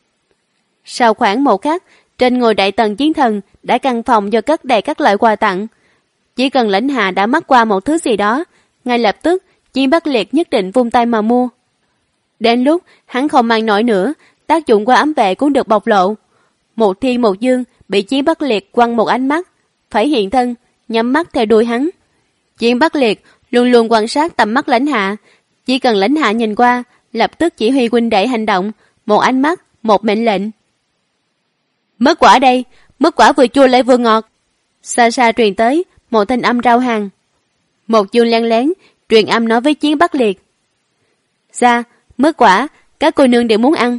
Sau khoảng một khắc, trên người Đại Tần Chiến Thần đã căn phòng do cất đầy các loại quà tặng. Chỉ cần Lãnh Hạ đã mắc qua một thứ gì đó, ngay lập tức Chiến Bắc Liệt nhất định vung tay mà mua. Đến lúc hắn không mang nổi nữa, tác dụng của ám vệ cũng được bộc lộ. Một Thiên Một Dương bị Chiến Bắc Liệt quăng một ánh mắt, phải hiện thân, nhắm mắt theo đuôi hắn. Chiến Bắc Liệt luôn luôn quan sát tầm mắt Lãnh Hạ, chỉ cần Lãnh Hạ nhìn qua, lập tức chỉ huy huynh đệ hành động, một ánh mắt, một mệnh lệnh. Mứt quả đây, mứt quả vừa chua lại vừa ngọt. Xa xa truyền tới một thanh âm rao hàng. Một Dương len lén truyền âm nói với Chiến Bắc Liệt: "Ra, mứt quả, các cô nương đều muốn ăn."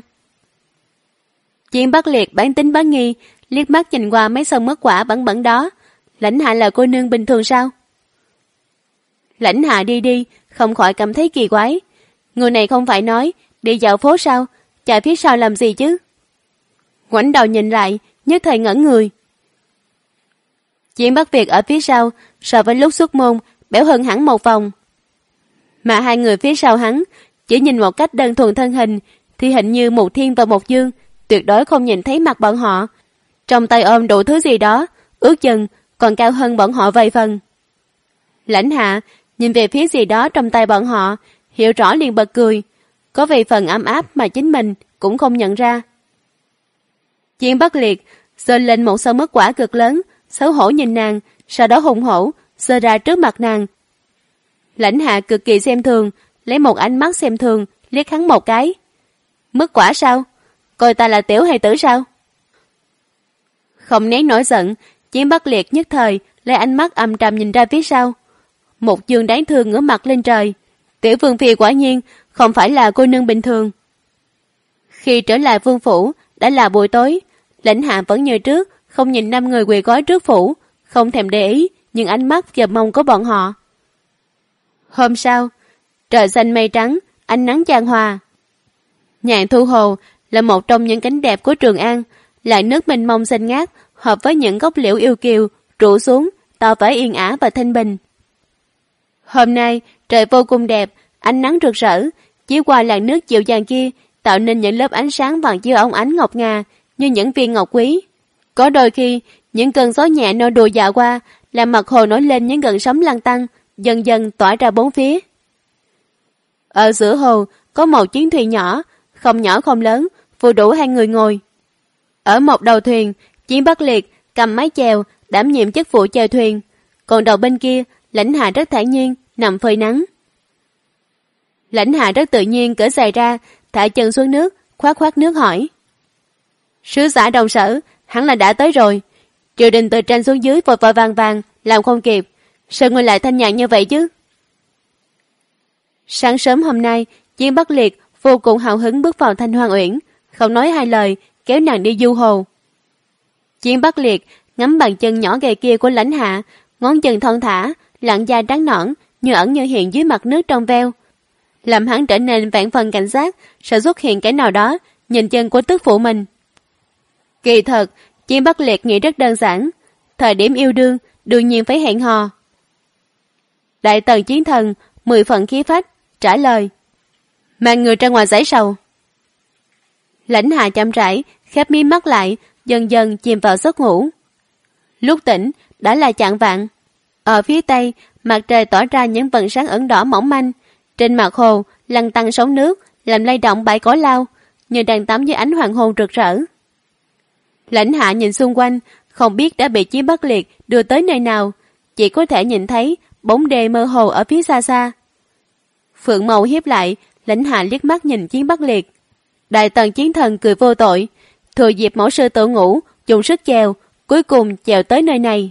Chiến Bắc Liệt bán tính bán nghi, liếc mắt nhìn qua mấy sân mứt quả bẩn bẩn đó. Lãnh Hạ là cô nương bình thường sao? Lãnh Hạ đi đi, không khỏi cảm thấy kỳ quái. Người này không phải nói đi dạo phố sao, chạy phía sau làm gì chứ? Ngoảnh đầu nhìn lại, nhất thời ngẩn người. Chiến Bắc Việt ở phía sau, so với lúc xuất môn, béo hơn hẳn một vòng. Mà hai người phía sau hắn, chỉ nhìn một cách đơn thuần thân hình, thì hình như một Thiên và một Dương, tuyệt đối không nhìn thấy mặt bọn họ. Trong tay ôm đủ thứ gì đó, ước chừng còn cao hơn bọn họ vài phần. Lãnh Hạ nhìn về phía gì đó trong tay bọn họ, hiểu rõ liền bật cười, có vài phần ấm áp mà chính mình cũng không nhận ra. Chiến Bắc Liệt giơ lên một sâu mứt quả cực lớn, xấu hổ nhìn nàng, sau đó hùng hổ giơ ra trước mặt nàng. Lãnh Hạ cực kỳ xem thường, lấy một ánh mắt xem thường liếc hắn một cái. Mứt quả sao? Coi ta là tiểu hài tử sao? Không nén nổi giận, Chiến Bắc Liệt nhất thời lấy ánh mắt âm trầm nhìn ra phía sau. Một Dương đáng thương ngửa mặt lên trời. Tiểu vương phi quả nhiên không phải là cô nương bình thường. Khi trở lại vương phủ đã là buổi tối, Lãnh Hạ vẫn như trước không nhìn 5 người quỳ gối trước phủ, không thèm để ý những ánh mắt và mong của bọn họ. Hôm sau, trời xanh mây trắng, ánh nắng chan hòa. Nhạn Thu Hồ là một trong những cảnh đẹp của Trường An, lại nước mênh mông xanh ngát, hợp với những gốc liễu yêu kiều rủ xuống, tạo vẻ yên ả và thanh bình. Hôm nay trời vô cùng đẹp, ánh nắng rực rỡ, chiếu qua làn nước dịu dàng kia, tạo nên những lớp ánh sáng vàng chiếu óng ánh ngọc ngà như những viên ngọc quý. Có đôi khi những cơn gió nhẹ nô đùa dạo qua, làm mặt hồ nổi lên những gợn sóng lăn tăn, dần dần tỏa ra bốn phía. Ở giữa hồ có một chiến thuyền nhỏ không lớn, vừa đủ 2 người ngồi. Ở một đầu thuyền, Chiến Bắc Liệt cầm mái chèo đảm nhiệm chức vụ chèo thuyền, còn đầu bên kia Lãnh Hạ rất thản nhiên nằm phơi nắng. Lãnh Hạ rất tự nhiên cởi giày ra, thả chân xuống nước, khoát khoát nước hỏi. Sứ giả Đồng Sở, hẳn là đã tới rồi. Triều đình từ trên xuống dưới vội vội vàng vàng, làm không kịp. Sao ngươi lại thanh nhàn như vậy chứ? Sáng sớm hôm nay, Chiến Bắc Liệt vô cùng hào hứng bước vào Thanh Hoang Uyển, không nói hai lời, kéo nàng đi du hồ. Chiến Bắc Liệt ngắm bàn chân nhỏ gầy kia của Lãnh Hạ, ngón chân thon thả, làn da trắng nõn, như ẩn như hiện dưới mặt nước trong veo, làm hắn trở nên vạn phần cảnh giác, sợ xuất hiện cái nào đó nhìn chân của tức phụ mình. Kỳ thật, Chiến Bắc Liệt nghĩ rất đơn giản, thời điểm yêu đương đương nhiên phải hẹn hò. Đại tần Chiến Thần 10 phần khí phách trả lời, mang người ra ngoài giải sầu. Lãnh Hạ chậm rãi khép mí mắt lại, dần dần chìm vào giấc ngủ. Lúc tỉnh đã là chạng vạng. Ở phía tây, mặt trời tỏa ra những vầng sáng ửng đỏ mỏng manh. Trên mặt hồ lăn tăn sóng nước, làm lay động bãi cỏ lau, như đang tắm dưới ánh hoàng hôn rực rỡ. Lãnh Hạ nhìn xung quanh, không biết đã bị Chiến Bắc Liệt đưa tới nơi nào, chỉ có thể nhìn thấy bóng đê mơ hồ ở phía xa xa. Phượng màu hiếp lại, Lãnh Hạ liếc mắt nhìn Chiến Bắc Liệt. Đại tần Chiến Thần cười vô tội, thừa dịp mẫu sư tự ngủ, dùng sức chèo, cuối cùng chèo tới nơi này.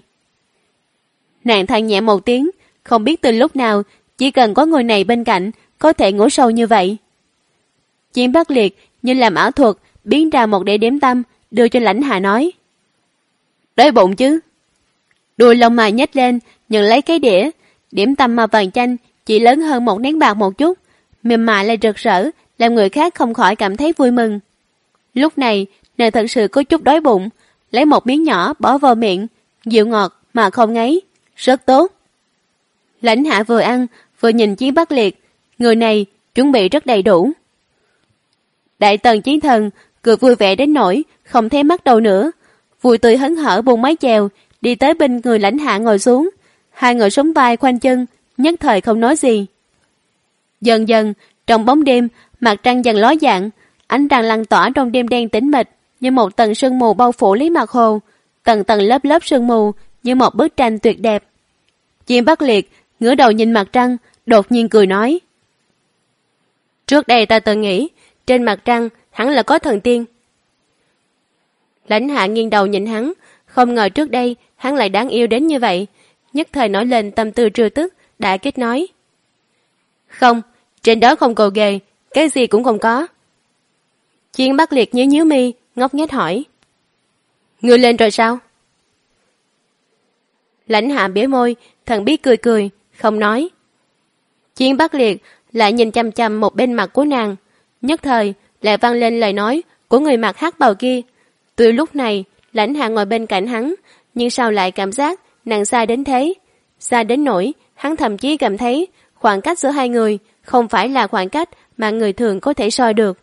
Nàng than nhẹ một tiếng, không biết từ lúc nào, chỉ cần có người này bên cạnh, có thể ngủ sâu như vậy. Chiến Bắc Liệt như làm ảo thuật, biến ra một đĩa điểm tâm, đưa cho Lãnh Hạ nói. Đói bụng chứ? Đuôi lông mày nhếch lên, nhận lấy cái đĩa, điểm tâm màu vàng chanh, chỉ lớn hơn một nén bạc một chút, mềm mại lại rực rỡ, làm người khác không khỏi cảm thấy vui mừng. Lúc này, nàng thật sự có chút đói bụng, lấy một miếng nhỏ bỏ vào miệng, dịu ngọt mà không ngấy, rất tốt. Lãnh Hạ vừa ăn, vừa nhìn Chiến Bắc Liệt, người này chuẩn bị rất đầy đủ. Đại tần Chiến Thần cười vui vẻ đến nỗi không thấy mắt đầu nữa, vui tươi hớn hở buông mái chèo, đi tới bên người Lãnh Hạ ngồi xuống, hai người sống vai khoanh chân, nhất thời không nói gì. Dần dần, trong bóng đêm, mặt trăng dần ló dạng, ánh trăng lăn tỏa trong đêm đen tĩnh mịch, như một tầng sương mù bao phủ lấy mặt hồ, tầng tầng lớp lớp sương mù như một bức tranh tuyệt đẹp. Chiến Bắc Liệt ngửa đầu nhìn mặt trăng, đột nhiên cười nói. Trước đây ta từng nghĩ, trên mặt trăng hẳn là có thần tiên. Lãnh Hạ nghiêng đầu nhìn hắn, không ngờ trước đây hắn lại đáng yêu đến như vậy, nhất thời nổi lên tâm tư trêu tức, đã kích nói. Không, trên đó không cầu ghề, cái gì cũng không có. Chiến Bắc Liệt nhíu nhíu mi, ngốc nghếch hỏi. Ngươi lên rồi sao? Lãnh Hạ bĩu môi, thần bí cười cười, không nói. Chiến Bắc Liệt lại nhìn chăm chăm một bên mặt của nàng, nhất thời lại vang lên lời nói của người mặc hắc bào kia. Tuy lúc này Lãnh Hạ ngồi bên cạnh hắn, nhưng sao lại cảm giác nàng xa đến thế, xa đến nỗi hắn thậm chí cảm thấy khoảng cách giữa hai người không phải là khoảng cách mà người thường có thể soi được.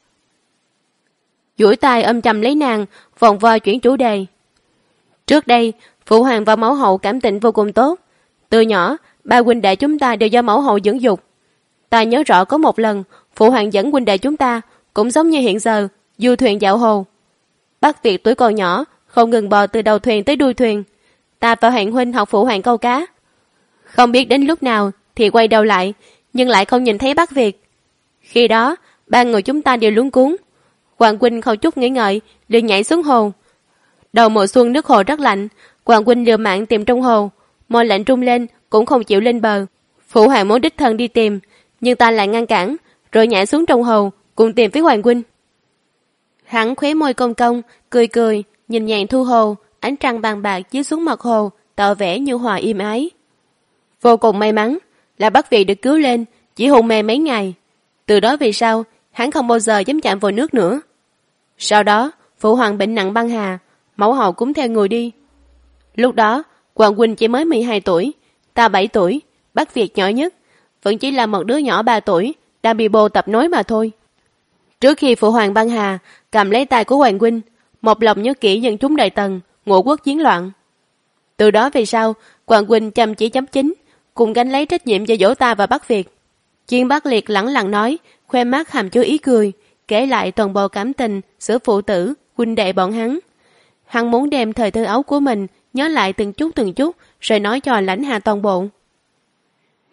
Duỗi tay ôm chầm lấy nàng, vòng vo chuyển chủ đề. Trước đây, phụ hoàng và mẫu hậu cảm tình vô cùng tốt. Từ nhỏ, ba huynh đệ chúng ta đều do mẫu hậu dưỡng dục. Ta nhớ rõ có một lần, phụ hoàng dẫn huynh đệ chúng ta, cũng giống như hiện giờ, du thuyền dạo hồ. Bắc Việt tuổi còn nhỏ, không ngừng bò từ đầu thuyền tới đuôi thuyền. Ta và Hoàng huynh học phụ hoàng câu cá. Không biết đến lúc nào thì quay đầu lại, nhưng lại không nhìn thấy Bắc Việt. Khi đó, ba người chúng ta đều luống cuống. Hoàng huynh không chút nghĩ ngợi, liền nhảy xuống hồ. Đầu mùa xuân nước hồ rất lạnh, Hoàng huynh liều mạng tìm trong hồ, môi lạnh trung lên cũng không chịu lên bờ. Phụ hoàng muốn đích thân đi tìm, nhưng ta lại ngăn cản, rồi nhảy xuống trong hồ, cùng tìm với Hoàng huynh. Hắn khóe môi cong cong, cười cười, nhìn nhàn thu hồ, ánh trăng bàn bạc chiếu xuống mặt hồ, tỏ vẻ nhu hòa im ái. Vô cùng may mắn là Bắc Việt được cứu lên, chỉ hôn mê mấy ngày. Từ đó về sau, hắn không bao giờ dám chạm vào nước nữa. Sau đó, phụ hoàng bệnh nặng băng hà, mẫu hậu cũng theo người đi. Lúc đó, Hoàng huynh chỉ mới 12 tuổi, ta 7 tuổi, Bắc Việt nhỏ nhất, vẫn chỉ là một đứa nhỏ 3 tuổi, đang bị bồ tập nói mà thôi. Trước khi phụ hoàng băng hà, cầm lấy tay của Hoàng huynh, một lòng nhớ kỹ dân chúng Đại Tần, ngũ quốc chiến loạn. Từ đó về sau, Hoàng huynh chăm chỉ chấm chính, cùng gánh lấy trách nhiệm cho dỗ ta và Bắc Việt. Chiến Bắc Liệt lẳng lặng nói, khoe mắt hàm chứa ý cười, kể lại toàn bộ cảm tình giữa phụ tử, huynh đệ bọn hắn. Hắn muốn đem thời thơ ấu của mình nhớ lại từng chút, rồi nói cho Lãnh Hạ toàn bộ.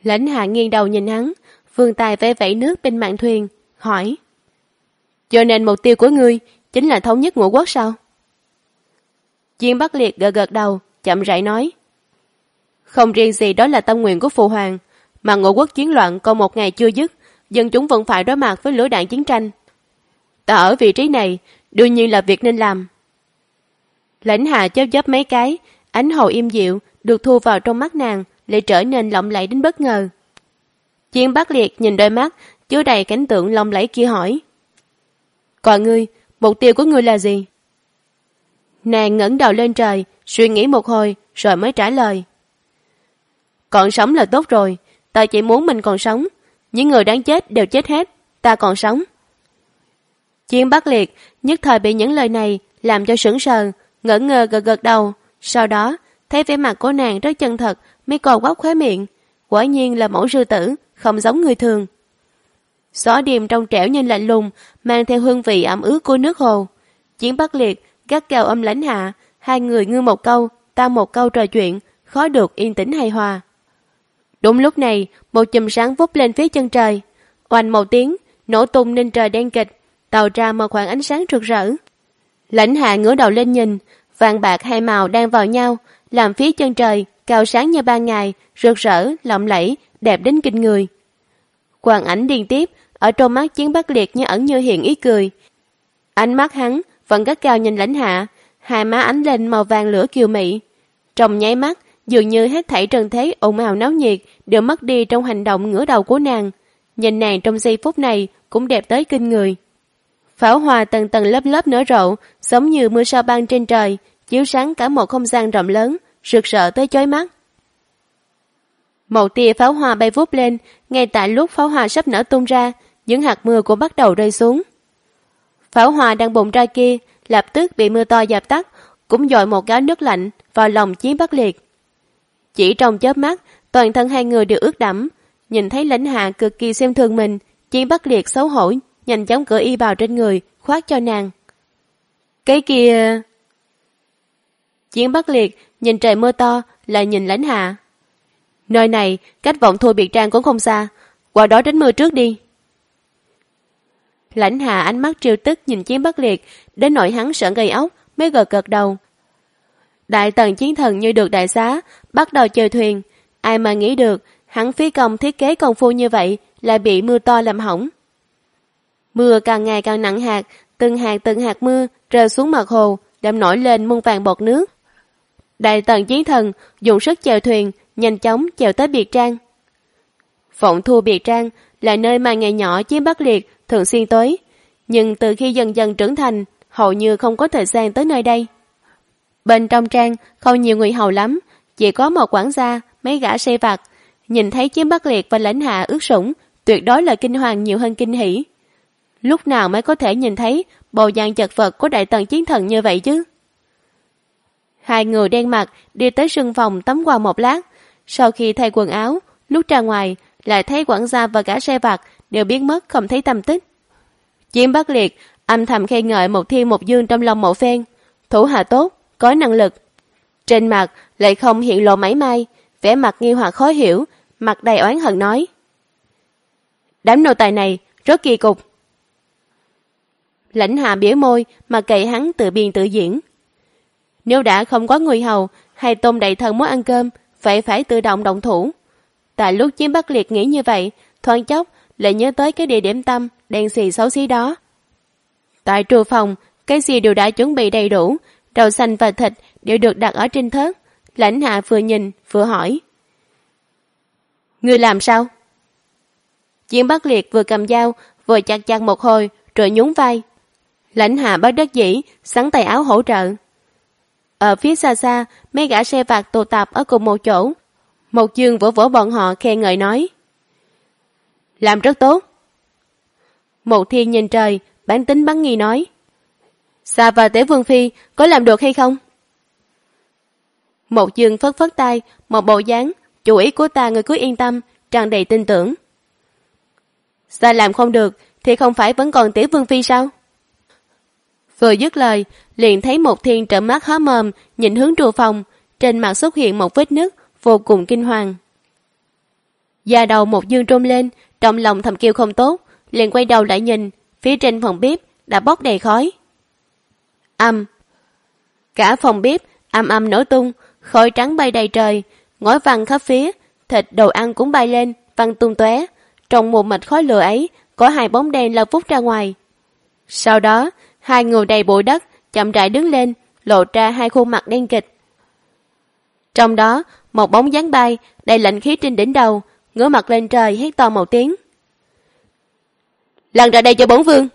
Lãnh Hạ nghiêng đầu nhìn hắn, vươn tay vẫy vẫy nước bên mạn thuyền, hỏi: cho nên mục tiêu của ngươi chính là thống nhất Ngũ Quốc sao? Diên Bắc Liệt gật gật đầu, chậm rãi nói: không riêng gì đó là tâm nguyện của Phụ Hoàng, mà Ngũ Quốc chiến loạn còn một ngày chưa dứt, dân chúng vẫn phải đối mặt với lửa đạn chiến tranh. Ta ở vị trí này đương nhiên là việc nên làm. Lãnh Hạ chớp chớp mấy cái, ánh hầu im dịu được thu vào trong mắt nàng lại trở nên lộng lẫy đến bất ngờ. Diên Bắc Liệt nhìn đôi mắt chứa đầy cảnh tượng lộng lẫy kia hỏi: còn ngươi, mục tiêu của ngươi là gì? Nàng ngẩng đầu lên trời, suy nghĩ một hồi rồi mới trả lời: còn sống là tốt rồi, ta chỉ muốn mình còn sống. Những người đáng chết đều chết hết, ta còn sống. Diên Bắc Liệt nhất thời bị những lời này làm cho sững sờ, ngỡ ngơ gật gật đầu. Sau đó thấy vẻ mặt của nàng rất chân thật, mới co quắp khóe miệng. Quả nhiên là mẫu sư tử, không giống người thường. Gió đêm trong trẻo nhưng lạnh lùng, mang theo hương vị ẩm ướt của nước hồ. Diên Bắc Liệt gắt gao ôm Lãnh Hạ, hai người ngươi một câu ta một câu trò chuyện, khó được yên tĩnh hài hòa. Đúng lúc này, một chùm sáng vút lên phía chân trời, oanh một tiếng, nổ tung nên trời đen kịch, tạo ra một khoảng ánh sáng rực rỡ. Lãnh Hạ ngửa đầu lên nhìn, vàng bạc hai màu đang vào nhau, làm phía chân trời cao sáng như ban ngày, rực rỡ, lộng lẫy, đẹp đến kinh người. Quang ảnh điên tiếp, ở trong mắt Diên Bắc Liệt như ẩn như hiện ý cười. Ánh mắt hắn vẫn gắt cao nhìn Lãnh Hạ, hai má ánh lên màu vàng lửa kiều mị. Trong nháy mắt, dường như hết thảy trần thế ồn ào náo nhiệt đều mất đi trong hành động ngửa đầu của nàng. Nhìn nàng trong giây phút này cũng đẹp tới kinh người. Pháo hoa tầng tầng lớp lớp nở rộ, giống như mưa sao băng trên trời, chiếu sáng cả một không gian rộng lớn, rực rỡ tới chói mắt. Một tia pháo hoa bay vút lên, ngay tại lúc pháo hoa sắp nở tung ra, những hạt mưa cũng bắt đầu rơi xuống. Pháo hoa đang bùng ra kia, lập tức bị mưa to dập tắt, cũng dội một gáo nước lạnh vào lòng Diên Bắc Liệt. Chỉ trong chớp mắt, toàn thân hai người đều ướt đẫm. Nhìn thấy Lãnh Hạ cực kỳ xem thường mình, Diên Bắc Liệt xấu hổ, nhanh chóng cởi y bào trên người, khoác cho nàng. Cái kia... Diên Bắc Liệt nhìn trời mưa to, lại nhìn Lãnh Hạ. Nơi này, cách Vọng Thu biệt trang cũng không xa, qua đó tránh mưa trước đi. Lãnh Hạ ánh mắt trêu tức nhìn Diên Bắc Liệt, đến nỗi hắn sợ gây ốc, mới gật gật đầu. Đại tần chiến thần như được đại xá, bắt đầu chèo thuyền. Ai mà nghĩ được, hắn phí công thiết kế công phu như vậy, lại bị mưa to làm hỏng. Mưa càng ngày càng nặng hạt, từng hạt mưa rơi xuống mặt hồ, làm nổi lên muôn vàng bọt nước. Đại tần chiến thần dùng sức chèo thuyền, nhanh chóng chèo tới biệt trang. Vọng Thu biệt trang là nơi mà ngày nhỏ Diên Bắc Liệt thường xuyên tới, nhưng từ khi dần dần trưởng thành, hầu như không có thời gian tới nơi đây. Bên trong trang không nhiều người hầu lắm, chỉ có một quản gia, mấy gã sai vặt. Nhìn thấy Diên Bắc Liệt và Lãnh Hạ ướt sũng, tuyệt đối là kinh hoàng nhiều hơn kinh hỉ. Lúc nào mới có thể nhìn thấy bộ dạng chật vật của đại tần chiến thần như vậy chứ? Hai người đen mặt đi tới sân phòng tắm qua một lát. Sau khi thay quần áo, lúc ra ngoài lại thấy quản gia và cả sai vặt đều biến mất không thấy tăm tích. Diên Bắc Liệt âm thầm khen ngợi một thiên một dương trong lòng một phen. Thủ hạ tốt, có năng lực. Trên mặt lại không hiện lộ mảy may, vẻ mặt nghi hoặc khó hiểu, mặt đầy oán hận nói: đám nô tài này rất kỳ cục. Lãnh Hạ bĩu môi mà cậy hắn tự biên tự diễn. Nếu đã không có người hầu hay tôn đại thần muốn ăn cơm, vậy phải tự động động thủ. Tại lúc Diên Bắc Liệt nghĩ như vậy, thoáng chốc lại nhớ tới cái địa điểm tâm đen xì xấu xí đó. Tại trù phòng, cái gì đều đã chuẩn bị đầy đủ, rau xanh và thịt đều được đặt ở trên thớt. Lãnh Hạ vừa nhìn vừa hỏi: ngươi làm sao? Diên Bắc Liệt vừa cầm dao vừa chặt một hồi rồi nhún vai. Lãnh Hạ bất đắc dĩ xắn tay áo hỗ trợ. Ở phía xa xa, mấy gã xe vặt tụ tập ở cùng một chỗ. Một Dương vỗ vỗ bọn họ khen ngợi nói: làm rất tốt. Một Thiên nhìn trời, bản tính bắn nghi nói: Sa và Tế Vương Phi có làm được hay không? Một Dương phất phất tay, một bộ dáng: chủ ý của ta người cứ yên tâm, tràn đầy tin tưởng. Sa làm không được thì không phải vẫn còn Tế Vương Phi sao? Vừa dứt lời, liền thấy Một Thiên trợn mắt há mồm nhìn hướng trù phòng, trên mặt xuất hiện một vết nứt vô cùng kinh hoàng. Da đầu Một Dương trung lên, trong lòng thầm kêu không tốt, liền quay đầu lại nhìn, phía trên phòng bếp đã bốc đầy khói. Cả phòng bếp âm nổ tung, khói trắng bay đầy trời, ngói văng khắp phía, thịt đồ ăn cũng bay lên, văng tung tóe. Trong một mạch khói lửa ấy, có hai bóng đen lao vút ra ngoài. Sau đó, hai người đầy bụi đất chậm rãi đứng lên, lộ ra hai khuôn mặt đen kịch. Trong đó, một bóng dáng bay, đầy lạnh khí trên đỉnh đầu, ngửa mặt lên trời hét to một tiếng. Lần ra đây cho bổn vương.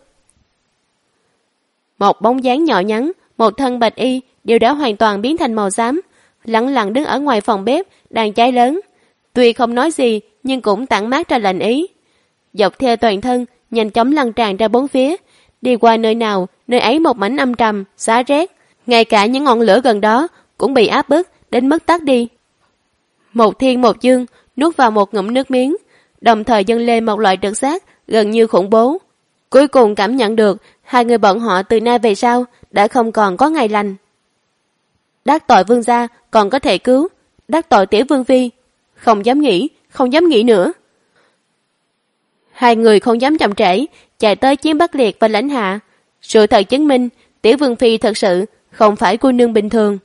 Một bóng dáng nhỏ nhắn, một thân bạch y đều đã hoàn toàn biến thành màu xám, lẳng lặng đứng ở ngoài phòng bếp đang cháy lớn. Tuy không nói gì nhưng cũng tản mát ra lạnh ý. Dọc theo toàn thân nhanh chóng lan tràn ra bốn phía, đi qua nơi nào nơi ấy một mảnh âm trầm xá rét, ngay cả những ngọn lửa gần đó cũng bị áp bức đến mức tắt đi. Một Thiên Một Dương nuốt vào một ngụm nước miếng, đồng thời dâng lên một loại trực giác gần như khủng bố. Cuối cùng cảm nhận được hai người bọn họ từ nay về sau đã không còn có ngày lành. Đắc tội vương gia còn có thể cứu, đắc tội tiểu vương phi không dám nghĩ nữa. Hai người không dám chậm trễ, chạy tới Chiến Bắc Liệt và Lãnh Hạ. Sự thật chứng minh tiểu vương phi thật sự không phải cô nương bình thường.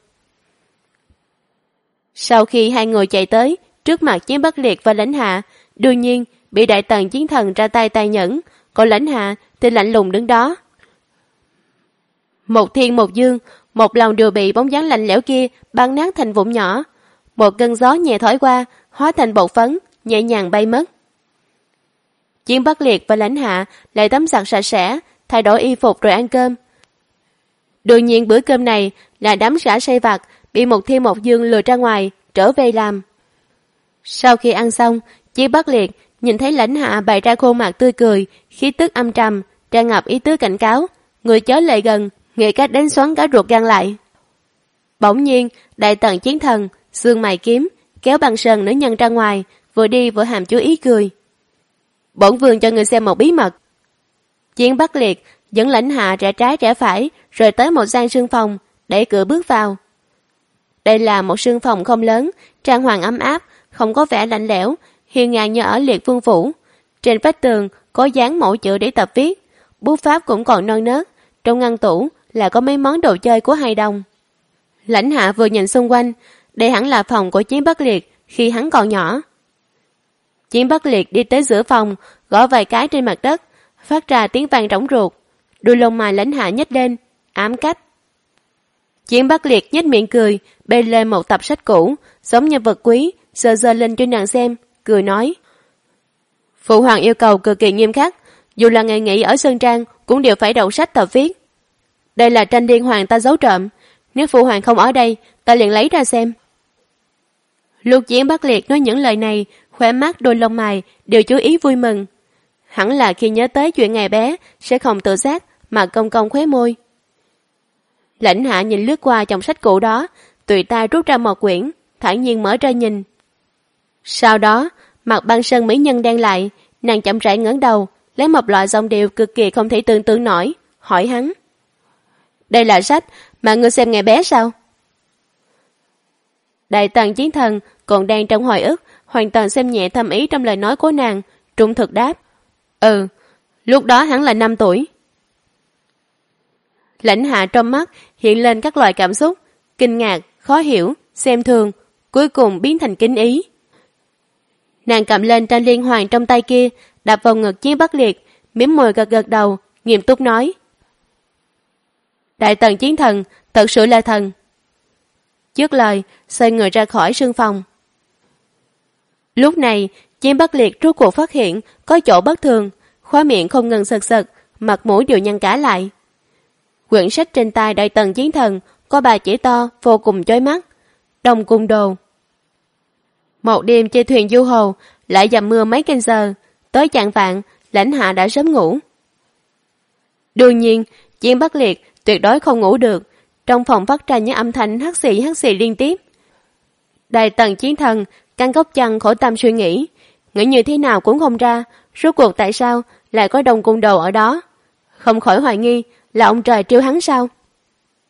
Sau khi hai người chạy tới trước mặt Chiến Bắc Liệt và Lãnh Hạ, đương nhiên bị Đại Tần Chiến Thần ra tay tàn nhẫn, còn Lãnh Hạ thì lạnh lùng đứng đó. Một Thiên Một Dương một lòng đều bị bóng dáng lạnh lẽo kia bắn nát thành vụn nhỏ. Một cơn gió nhẹ thổi qua, hóa thành bột phấn, nhẹ nhàng bay mất. Chiến Bắc Liệt và Lãnh Hạ lại tắm giặt sạch sẽ, thay đổi y phục rồi ăn cơm. Đương nhiên bữa cơm này là đám gã say vặt bị Một Thiên Một Dương lừa ra ngoài trở về làm. Sau khi ăn xong, Chiến Bắc Liệt nhìn thấy Lãnh Hạ bày ra khuôn mặt tươi cười, khí tức âm trầm, tràn ngập ý tứ cảnh cáo, người chớ lại gần, nghĩ cách đánh xoắn cả ruột gan lại. Bỗng nhiên, Đại Tần Chiến Thần xương mày kiếm kéo Băng Sơn nữ nhân ra ngoài, vừa đi vừa hàm chú ý cười. Bổn vương cho người xem một bí mật. Chiến Bắc Liệt dẫn Lãnh Hạ rẽ trái rẽ phải, rồi tới một gian sương phòng, đẩy cửa bước vào. Đây là một sương phòng không lớn, trang hoàng ấm áp, không có vẻ lạnh lẽo, hiên ngang như ở Liệt Vương phủ. Trên vách tường có dán mẫu chữ để tập viết, bút pháp cũng còn non nớt. Trong ngăn tủ là có mấy món đồ chơi của hài đồng. Lãnh Hạ vừa nhìn xung quanh, đây hẳn là phòng của Chiến Bắc Liệt khi hắn còn nhỏ. Chiến Bắc Liệt đi tới giữa phòng, gõ vài cái trên mặt đất, phát ra tiếng vang rỗng ruột. Đuôi lông mày Lãnh Hạ nhếch lên, ám cách. Chiến Bắc Liệt nhếch miệng cười, bê lên một tập sách cũ, giống như vật quý, sờ sờ lên cho nàng xem, cười nói. Phụ hoàng yêu cầu cực kỳ nghiêm khắc, dù là ngày nghỉ ở Sơn Trang cũng đều phải đọc sách tập viết. Đây là tranh liên hoàng ta giấu trộm, nếu phụ hoàng không ở đây, ta liền lấy ra xem. Lúc Chiến Bắc Liệt nói những lời này, khóe mắt đôi lông mày đều chú ý vui mừng. Hẳn là khi nhớ tới chuyện ngày bé sẽ không tự giác mà cong cong khóe môi. Lãnh Hạ nhìn lướt qua chồng sách cũ đó, tùy tay rút ra một quyển, thản nhiên mở ra nhìn. Sau đó, mặt Băng Sơn mỹ nhân đen lại, nàng chậm rãi ngẩng đầu, lấy một loại giọng điệu cực kỳ không thể tưởng tượng nổi, hỏi hắn. Đây là sách mà ngươi xem ngày bé sao? Đại Tần Chiến Thần còn đang trong hồi ức, hoàn toàn xem nhẹ thâm ý trong lời nói của nàng, trung thực đáp. Lúc đó hắn là 5 tuổi. Lãnh Hạ trong mắt hiện lên các loại cảm xúc, kinh ngạc, khó hiểu, xem thường, cuối cùng biến thành kính ý. Nàng cầm lên tranh liên hoàng trong tay kia, đập vào ngực Chiến Bắc Liệt, mím môi gật gật đầu, nghiêm túc nói. Đại Tần Chiến Thần thật sự là thần. Dứt lời, xoay người ra khỏi sương phòng. Lúc này, Chiến Bắc Liệt rốt cuộc phát hiện có chỗ bất thường, khóe miệng không ngừng sật sật, mặt mũi đều nhăn cả lại. Quyển sách trên tay Đại Tần Chiến Thần có 3 chữ to vô cùng chói mắt: Đông Cung Đồ. Một đêm chơi thuyền du hồ, lại dầm mưa mấy canh giờ, tới chạng vạng, Lãnh Hạ đã sớm ngủ. Đương nhiên, Chiến Bắc Liệt tuyệt đối không ngủ được, trong phòng phát ra những âm thanh hắt xì liên tiếp. Đại Tần Chiến Thần căng góc chân khổ tâm suy nghĩ như thế nào cũng không ra, rốt cuộc tại sao lại có Đông Cung Đồ ở đó, không khỏi hoài nghi là ông trời trêu hắn sao.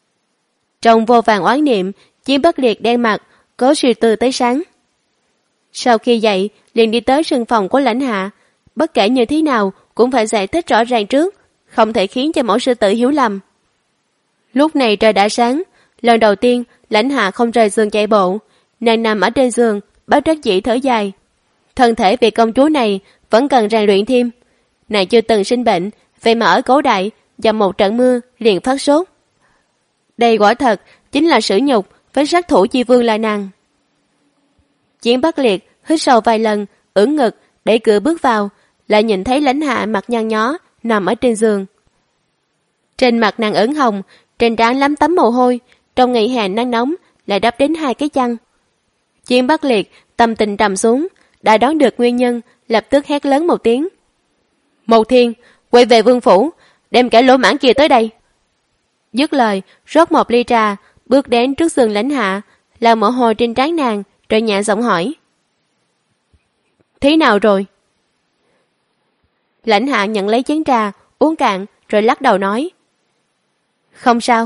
Trong vô vàn oán niệm, Chiến Bắc Liệt đen mặt, cố suy tư tới sáng. Sau khi dậy, liền đi tới sân phòng của Lãnh Hạ. Bất kể như thế nào, cũng phải giải thích rõ ràng trước, không thể khiến cho mẫu sư tử hiểu lầm. Lúc này trời đã sáng, lần đầu tiên Lãnh Hạ không rời giường chạy bộ. Nàng nằm ở trên giường, bất đắc dĩ thở dài. Thân thể vị công chúa này vẫn cần rèn luyện thêm. Nàng chưa từng sinh bệnh, vậy mà ở cổ đại, dầm một trận mưa liền phát sốt. Đây quả thật chính là sỉ nhục với sát thủ chi vương là nàng. Chiến Bắc Liệt hít sâu vài lần, ưỡn ngực, đẩy cửa bước vào, lại nhìn thấy Lãnh Hạ mặt nhăn nhó nằm ở trên giường. Trên mặt nàng ửng hồng, trên trán lấm tấm mồ hôi, trong ngày hè nắng nóng lại đắp đến 2 cái chăn. Chiến Bắc Liệt tâm tình trầm xuống, đã đoán được nguyên nhân, lập tức hét lớn một tiếng. Mộ Thiên, quay về vương phủ, đem kẻ lỗ mãng kia tới đây. Dứt lời, rót một ly trà, bước đến trước giường Lãnh Hạ, là mồ hôi trên trán nàng, rồi nhẹ giọng hỏi. Thế nào rồi? Lãnh Hạ nhận lấy chén trà, uống cạn, rồi lắc đầu nói. Không sao.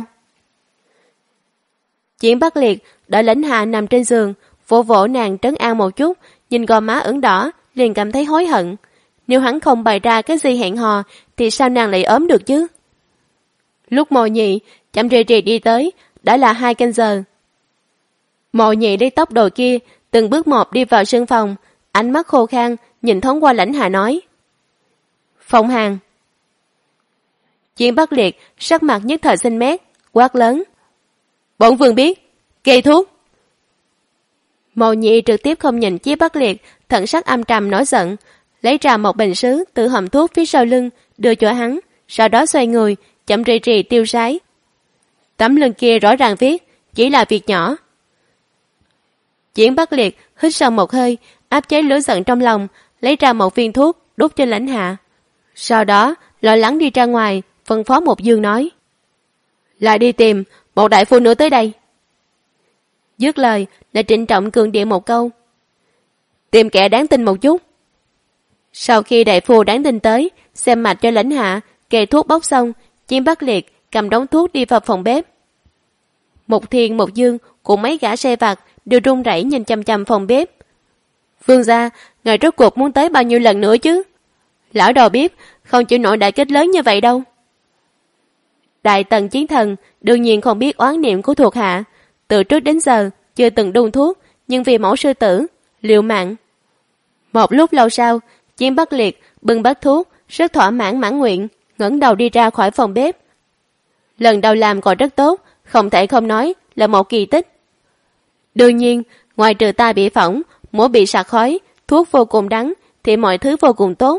Chiến Bắc Liệt đợi Lãnh Hạ nằm trên giường, vỗ vỗ nàng trấn an một chút, nhìn gò má ửng đỏ, liền cảm thấy hối hận. Nếu hắn không bày ra cái gì hẹn hò, thì sao nàng lại ốm được chứ? Lúc Mộ Nhị chậm rì rì đi tới, đã là 2 canh giờ. Mộ Nhị lấy tốc độ kia, từng bước một đi vào sân phòng, ánh mắt khô khan, nhìn thoáng qua Lãnh Hạ nói. Phong Hàn. Chiến Bắc Liệt sắc mặt nhất thời xanh mét, quát lớn. Bổn vương biết, kê thuốc. Mộ Nhị trực tiếp không nhìn Chiến Bắc Liệt, thần sắc âm trầm nổi giận, lấy ra một bình sứ từ hòm thuốc phía sau lưng, đưa cho hắn, sau đó xoay người, chậm rì rì tiêu sái. Tấm lưng kia rõ ràng viết, chỉ là việc nhỏ. Chiến Bắc Liệt hít sâu một hơi, áp chế lửa giận trong lòng, lấy ra một viên thuốc, đút cho Lãnh Hạ. Sau đó, lo lắng đi ra ngoài, phân phó một dương nói. Lại đi tìm một đại phu nữa tới đây. Dứt lời, lại trịnh trọng cường điệu một câu. Tìm kẻ đáng tin một chút. Sau khi đại phu đáng tin tới, xem mạch cho Lãnh Hạ, kê thuốc bốc xong, Chiến Bắc Liệt cầm đống thuốc đi vào phòng bếp. Một Thiên một Dương cùng mấy gã xe vặt đều run rẩy nhìn chằm chằm phòng bếp. Vương gia, ngài rốt cuộc muốn tới bao nhiêu lần nữa chứ? Lão đầu bếp không chịu nổi đại kích lớn như vậy đâu. Đại Tần Chiến Thần đương nhiên không biết oán niệm của thuộc hạ, từ trước đến giờ chưa từng đun thuốc, nhưng vì mẫu sư tử liều mạng. Một lúc lâu sau, Chiến Bắc Liệt bưng bát thuốc, rất thỏa mãn mãn nguyện, ngẩng đầu đi ra khỏi phòng bếp. Lần đầu làm còn rất tốt, không thể không nói là một kỳ tích. Đương nhiên, ngoài trừ tai bị phỏng, mũi bị sặc khói, thuốc vô cùng đắng, thì mọi thứ vô cùng tốt.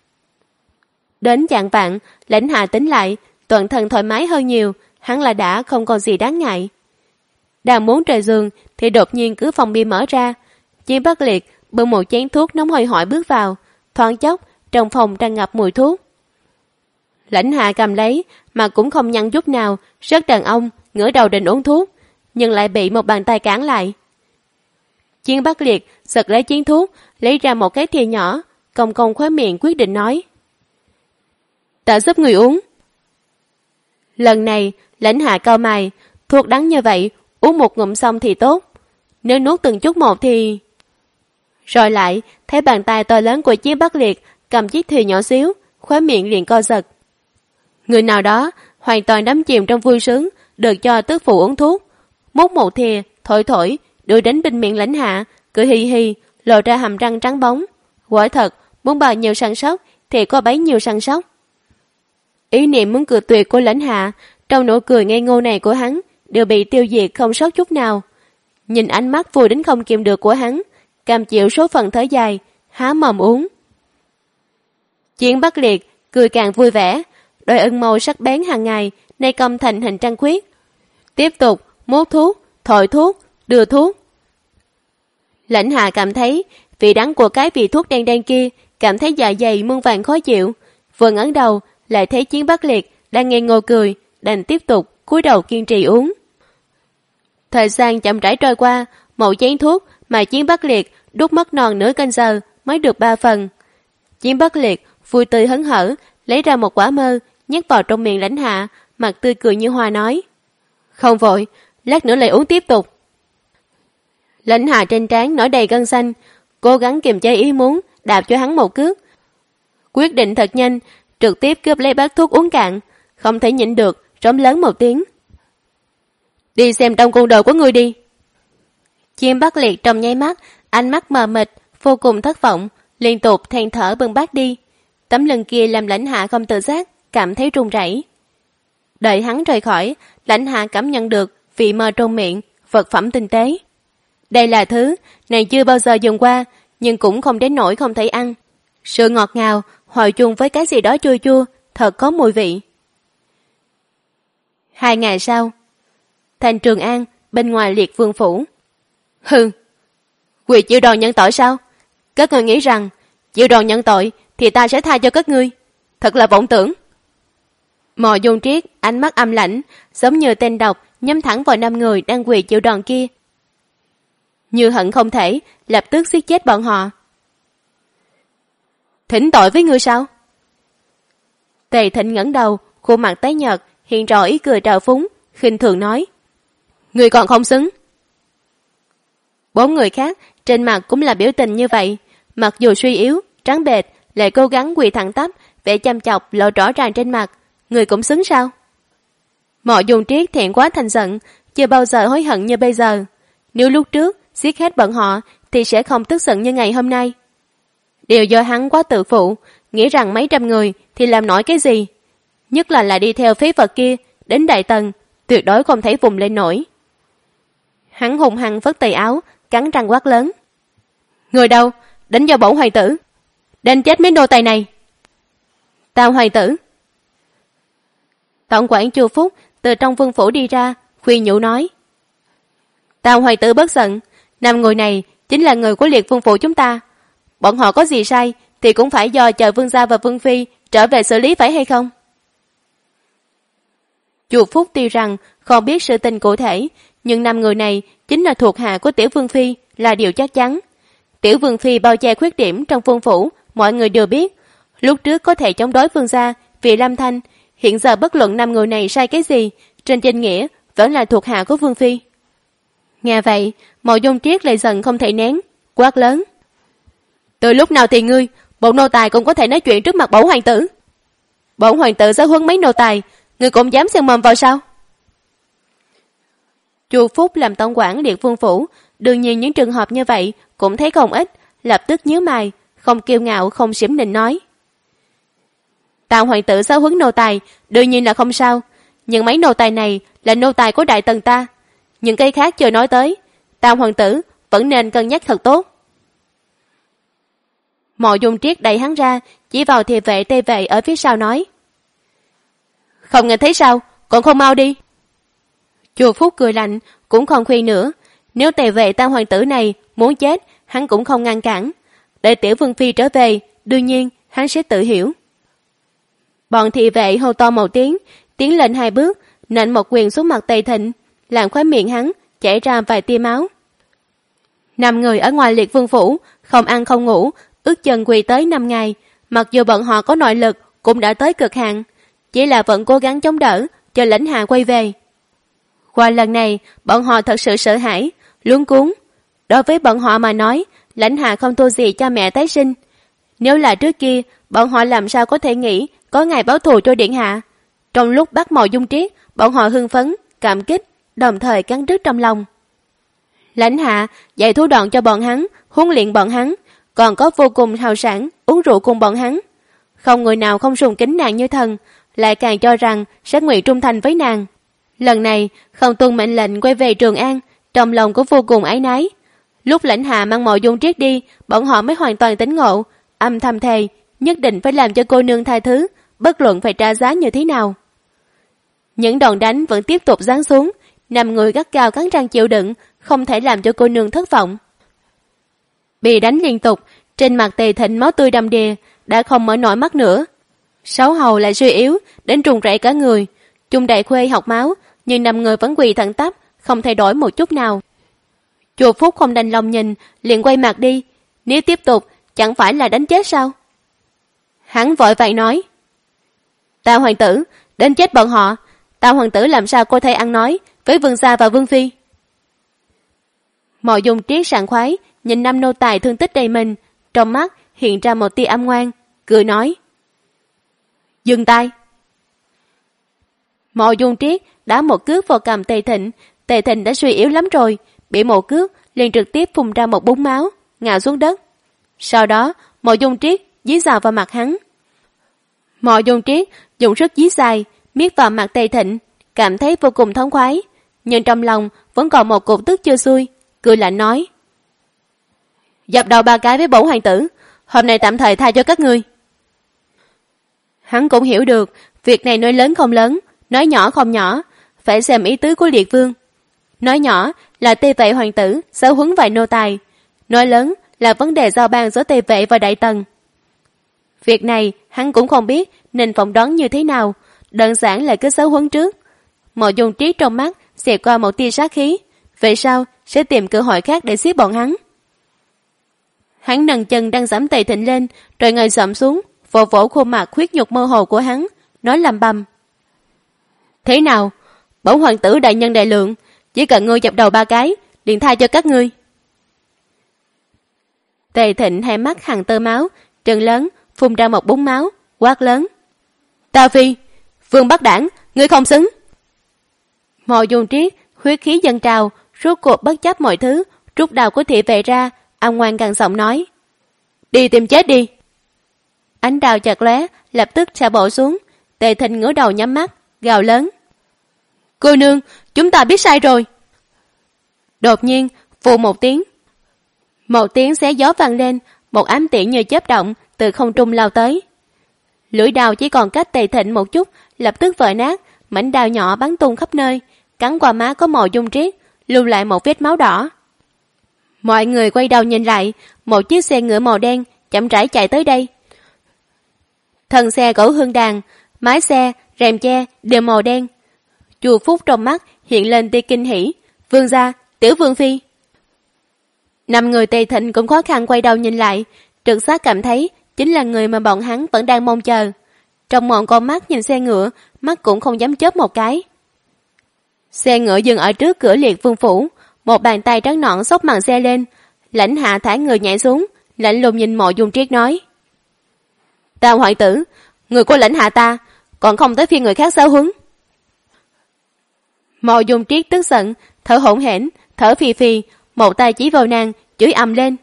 Đến chạng vạng, Lãnh Hạ tính lại, toàn thân thoải mái hơn nhiều, hắn là đã không còn gì đáng ngại. Đang muốn rời giường, thì đột nhiên cửa phòng bị mở ra. Chiến Bắc Liệt bưng một chén thuốc nóng hôi hổi bước vào, thoáng chốc, trong phòng tràn ngập mùi thuốc. Lãnh Hạ cầm lấy, mà cũng không nhăn chút nào, rất đàn ông, ngửa đầu định uống thuốc, nhưng lại bị một bàn tay cản lại. Chiến Bắc Liệt giật lấy chén thuốc, lấy ra một cái thìa nhỏ, cong cong khóe miệng quyết định nói. Ta giúp người uống. Lần này, Lãnh Hạ cau mày, thuốc đắng như vậy, uống một ngụm xong thì tốt. Nếu nuốt từng chút một thì... Rồi lại, thấy bàn tay to lớn của Chiến Bắc Liệt cầm chiếc thìa nhỏ xíu, khóe miệng liền co giật. Người nào đó hoàn toàn đắm chìm trong vui sướng, được cho tước phụ uống thuốc, múc một thìa, thổi thổi, đưa đến bên miệng Lãnh Hạ, cười hì hì, lộ ra hàm răng trắng bóng. Quả thật, muốn bao nhiêu săn sóc thì có bấy nhiêu săn sóc. Ý niệm muốn cười tuyệt của Lãnh Hạ, trong nụ cười ngây ngô này của hắn, đều bị tiêu diệt không sót chút nào. Nhìn ánh mắt vui đến không kiềm được của hắn, cam chịu số phận thở dài, há mồm uống. Chiến Bắc Liệt cười càng vui vẻ, đôi ưng màu sắc bén hàng ngày nay cong thành hình trăng khuyết, tiếp tục mút thuốc, thổi thuốc, đưa thuốc. Lãnh Hạ cảm thấy vị đắng của cái vị thuốc đen đen kia, cảm thấy dạ dày muôn vàn khó chịu, vừa ngẩng đầu lại thấy Chiến Bắc Liệt đang ngây ngô cười, đành tiếp tục cúi đầu kiên trì uống. Thời gian chậm rãi trôi qua, một chén thuốc mà Chiến Bắc Liệt đút mất non nửa canh giờ mới được 3 phần. Chiến Bắc Liệt vui tươi hớn hở, lấy ra một quả mơ, nhét vào trong miệng Lãnh Hạ, mặt tươi cười như hoa nói. Không vội, lát nữa lại uống tiếp tục. Lãnh Hạ trên trán nổi đầy gân xanh, cố gắng kiềm chế ý muốn đạp cho hắn một cước. Quyết định thật nhanh, trực tiếp cướp lấy bát thuốc uống cạn, không thể nhịn được, rống lớn một tiếng. Đi xem trong cung đồ của ngươi đi. Chim Bắc Liệt trong nháy mắt, ánh mắt mờ mịt, vô cùng thất vọng, liên tục than thở bưng bát đi. Tấm lưng kia làm Lãnh Hạ không tự giác, cảm thấy run rẩy. Đợi hắn rời khỏi, Lãnh Hạ cảm nhận được vị mơ trong miệng, vật phẩm tinh tế. Đây là thứ nàng chưa bao giờ dùng qua, nhưng cũng không đến nỗi không thể ăn. Sự ngọt ngào hòa chung với cái gì đó chua chua, thật có mùi vị. 2 ngày sau, thành Trường An, bên ngoài Liệt Vương phủ. Hừ, quỳ chịu đòn nhận tội sao? Các ngươi nghĩ rằng chịu đòn nhận tội thì ta sẽ tha cho các ngươi? Thật là vọng tưởng. Mộ Dung Triết ánh mắt âm lãnh, giống như tên độc nhắm thẳng vào 5 người đang quỳ chịu đòn kia, như hận không thể lập tức giết chết bọn họ. Thỉnh tội với ngươi sao? Tề Thịnh ngẩng đầu, khuôn mặt tái nhợt, hiện rõ ý cười trào phúng, khinh thường nói: Ngươi còn không xứng. 4 người khác trên mặt cũng là biểu tình như vậy, mặc dù suy yếu, trắng bệch, lại cố gắng quỳ thẳng tắp, vẻ chăm chọc lộ rõ ràng trên mặt. Người cũng xứng sao? Mộ Dung Triết thẹn quá thành giận, chưa bao giờ hối hận như bây giờ. Nếu lúc trước giết hết bọn họ thì sẽ không tức giận như ngày hôm nay. Đều do hắn quá tự phụ, nghĩ rằng mấy trăm người thì làm nổi cái gì. Nhất là lại đi theo phế vật kia đến Đại Tần, tuyệt đối không thể vùng lên nổi. Hắn hùng hăng phất tay áo, cắn răng quát lớn: Người đâu? Đánh vào bổn hoàng tử, đánh chết mấy nô tài này. Tam hoàng tử. Tổng quản Chu Phúc từ trong vương phủ đi ra, khuyên nhủ nói: Tam hoàng tử bớt giận, 5 người này chính là người của Liệt Vương phủ chúng ta. Bọn họ có gì sai thì cũng phải do chờ vương gia và vương phi trở về xử lý, phải hay không? Chu Phúc tuy rằng không biết sự tình cụ thể, nhưng 5 người này chính là thuộc hạ của Tiểu Vương phi là điều chắc chắn. Tiểu Vương phi bao che khuyết điểm trong vương phủ, mọi người đều biết. Lúc trước có thể chống đối vương gia vì Lâm Thanh, hiện giờ bất luận 5 người này sai cái gì, trên danh nghĩa vẫn là thuộc hạ của vương phi. Nghe vậy, Mộ Dung Triết lại giận không thể nén, quát lớn: Từ lúc nào thì ngươi, một nô tài cũng có thể nói chuyện trước mặt bổn hoàng tử? Bổn hoàng tử giáo huấn mấy nô tài, ngươi cũng dám xen mồm vào sao? Chu Phúc làm tổng quản Liệt Vương phủ, đương nhiên những trường hợp như vậy cũng thấy không ít, lập tức nhíu mày, không kiêu ngạo không xỉm nịnh nói: Tam hoàng tử giáo huấn nô tài đương nhiên là không sao, nhưng mấy nô tài này là nô tài của Đại Tần ta, những cái khác chưa nói tới, Tam hoàng tử vẫn nên cân nhắc thật tốt. Mộ Dung Triết đẩy hắn ra, chỉ vào thị vệ tây vệ ở phía sau nói: Không nghe thấy sao, còn không mau đi. Chu Phúc cười lạnh, cũng không khuyên nữa. Nếu tề vệ Tam hoàng tử này muốn chết, hắn cũng không ngăn cản. Để Tiểu Vương phi trở về, đương nhiên hắn sẽ tự hiểu. Bọn thị vệ hô to một tiếng, tiến lên 2 bước, nện một quyền xuống mặt Tề Thịnh, làm khóe miệng hắn chảy ra vài tia máu. 5 người ở ngoài Liệt Vương phủ không ăn không ngủ, ước chừng quỳ tới 5 ngày. Mặc dù bọn họ có nội lực cũng đã tới cực hạn, chỉ là vẫn cố gắng chống đỡ cho Lãnh Hạ quay về. Qua lần này, bọn họ thật sự sợ hãi, luống cuống. Đối với bọn họ mà nói, Lãnh Hạ không thua gì cha mẹ tái sinh. Nếu là trước kia, bọn họ làm sao có thể nghĩ có ngày báo thù cho điện hạ. Trong lúc bắt Mộ Dung Triết, bọn họ hưng phấn, cảm kích, đồng thời cắn rứt trong lòng. Lãnh Hạ dạy thủ đoạn cho bọn hắn, huấn luyện bọn hắn, còn có vô cùng hào sảng uống rượu cùng bọn hắn. Không người nào không sùng kính nàng như thần, lại càng cho rằng sẽ nguyện trung thành với nàng. Lần này không tuân mệnh lệnh quay về Trường An, trong lòng có vô cùng áy náy. Lúc Lãnh Hạ mang Mộ Dung Triết đi, bọn họ mới hoàn toàn tỉnh ngộ, âm thầm thề nhất định phải làm cho cô nương tha thứ, bất luận phải trả giá như thế nào. Những đòn đánh vẫn tiếp tục giáng xuống, 5 người gắt gao cắn răng chịu đựng, không thể làm cho cô nương thất vọng. Bị đánh liên tục, trên mặt Tề Thịnh máu tươi đầm đìa, đã không mở nổi mắt nữa. Sáu hầu lại suy yếu, đến run rẩy cả người. Chung Đại Khuê học máu, nhưng 5 người vẫn quỳ thẳng tắp, không thay đổi một chút nào. Chu Phúc không đành lòng nhìn, liền quay mặt đi. Nếu tiếp tục, chẳng phải là đánh chết sao? Hắn vội vàng nói: Tam hoàng tử, đến chết bọn họ. Tam hoàng tử làm sao có thể ăn nói với vương gia và vương phi? Mộ Dung Triết sảng khoái, nhìn năm nô tài thương tích đầy mình, trong mắt hiện ra một tia âm ngoan, cười nói: dừng tay. Mộ Dung Triết đá một cước vào cằm Tề Thịnh. Tề Thịnh đã suy yếu lắm rồi, bị một cước liền trực tiếp phun ra một búng máu, ngã xuống đất. Sau đó Mộ Dung Triết dí vào vào mặt hắn. Mộ Dung Triết dùng sức dí dài miết vào mặt Tề Thịnh, cảm thấy vô cùng thống khoái, nhưng trong lòng vẫn còn một cục tức chưa xuôi, cười lạnh nói: dập đầu 3 cái với bổn hoàng tử, hôm nay tạm thời tha cho các ngươi. Hắn cũng hiểu được việc này nói lớn không lớn, nói nhỏ không nhỏ, phải xem ý tứ của Liệt Vương. Nói nhỏ là Tề Vệ hoàng tử giáo huấn vài nô tài, nói lớn là vấn đề giao ban giữa Tề Vệ và Đại Tần. Việc này hắn cũng không biết nên phỏng đoán như thế nào, đơn giản là cứ giáo huấn trước. Mộ Dung Triết trong mắt xẹt qua một tia sát khí, về sau sẽ tìm cơ hội khác để xiết bọn hắn. Hắn nâng chân đang giẫm Tề Thịnh lên, rồi ngồi xổm xuống, vỗ vỗ khuôn mặt khuyết nhục mơ hồ của hắn, nói lầm bầm: thế nào, bổn hoàng tử đại nhân đại lượng, chỉ cần ngươi dập đầu 3 cái liền tha cho các ngươi. Tề Thịnh hai mắt hằn tơ máu, trừng lớn phun ra một búng máu, quát lớn: Ta Phi, Vương Bắc Đảng, ngươi không xứng. Mộ Dung Triết huyết khí dâng trào, rốt cuộc bất chấp mọi thứ, rút đao của thị vệ ra, âm ngoan gằn giọng nói: đi tìm chết đi. Ánh đao chợt lóe, lập tức xạ bộ xuống. Tề Thịnh ngửa đầu nhắm mắt, gào lớn: cô nương, chúng ta biết sai rồi. Đột nhiên vù một tiếng xé gió vang lên, một ám tiễn như chớp động từ không trung lao tới. Lưỡi đao chỉ còn cách Tề Thịnh một chút, lập tức vỡ nát, mảnh đao nhỏ bắn tung khắp nơi, cắn qua má có Mộ Dung Triết, lưu lại một vết máu đỏ. Mọi người quay đầu nhìn lại, một chiếc xe ngựa màu đen chậm rãi chạy tới đây. Thân xe gỗ hương đàn, mái xe, rèm che đều màu đen. Chu Phúc trong mắt hiện lên tia kinh hỉ: vương gia, tiểu vương phi. 5 người Tề Thịnh cũng khó khăn quay đầu nhìn lại, trực giác cảm thấy chính là người mà bọn hắn vẫn đang mong chờ. Trong một con mắt nhìn xe ngựa, mắt cũng không dám chớp một cái. Xe ngựa dừng ở trước cửa Liệt Vương phủ, một bàn tay trắng nõn xốc màn xe lên. Lãnh Hạ thả người nhảy xuống, lạnh lùng nhìn Mộ Dung Triết nói: Tam hoàng tử, người của Lãnh Hạ ta còn không tới phiên người khác giáo huấn. Mộ Dung Triết tức giận, thở hổn hển, thở phì phì, một tay chỉ vào nàng, chửi ầm lên: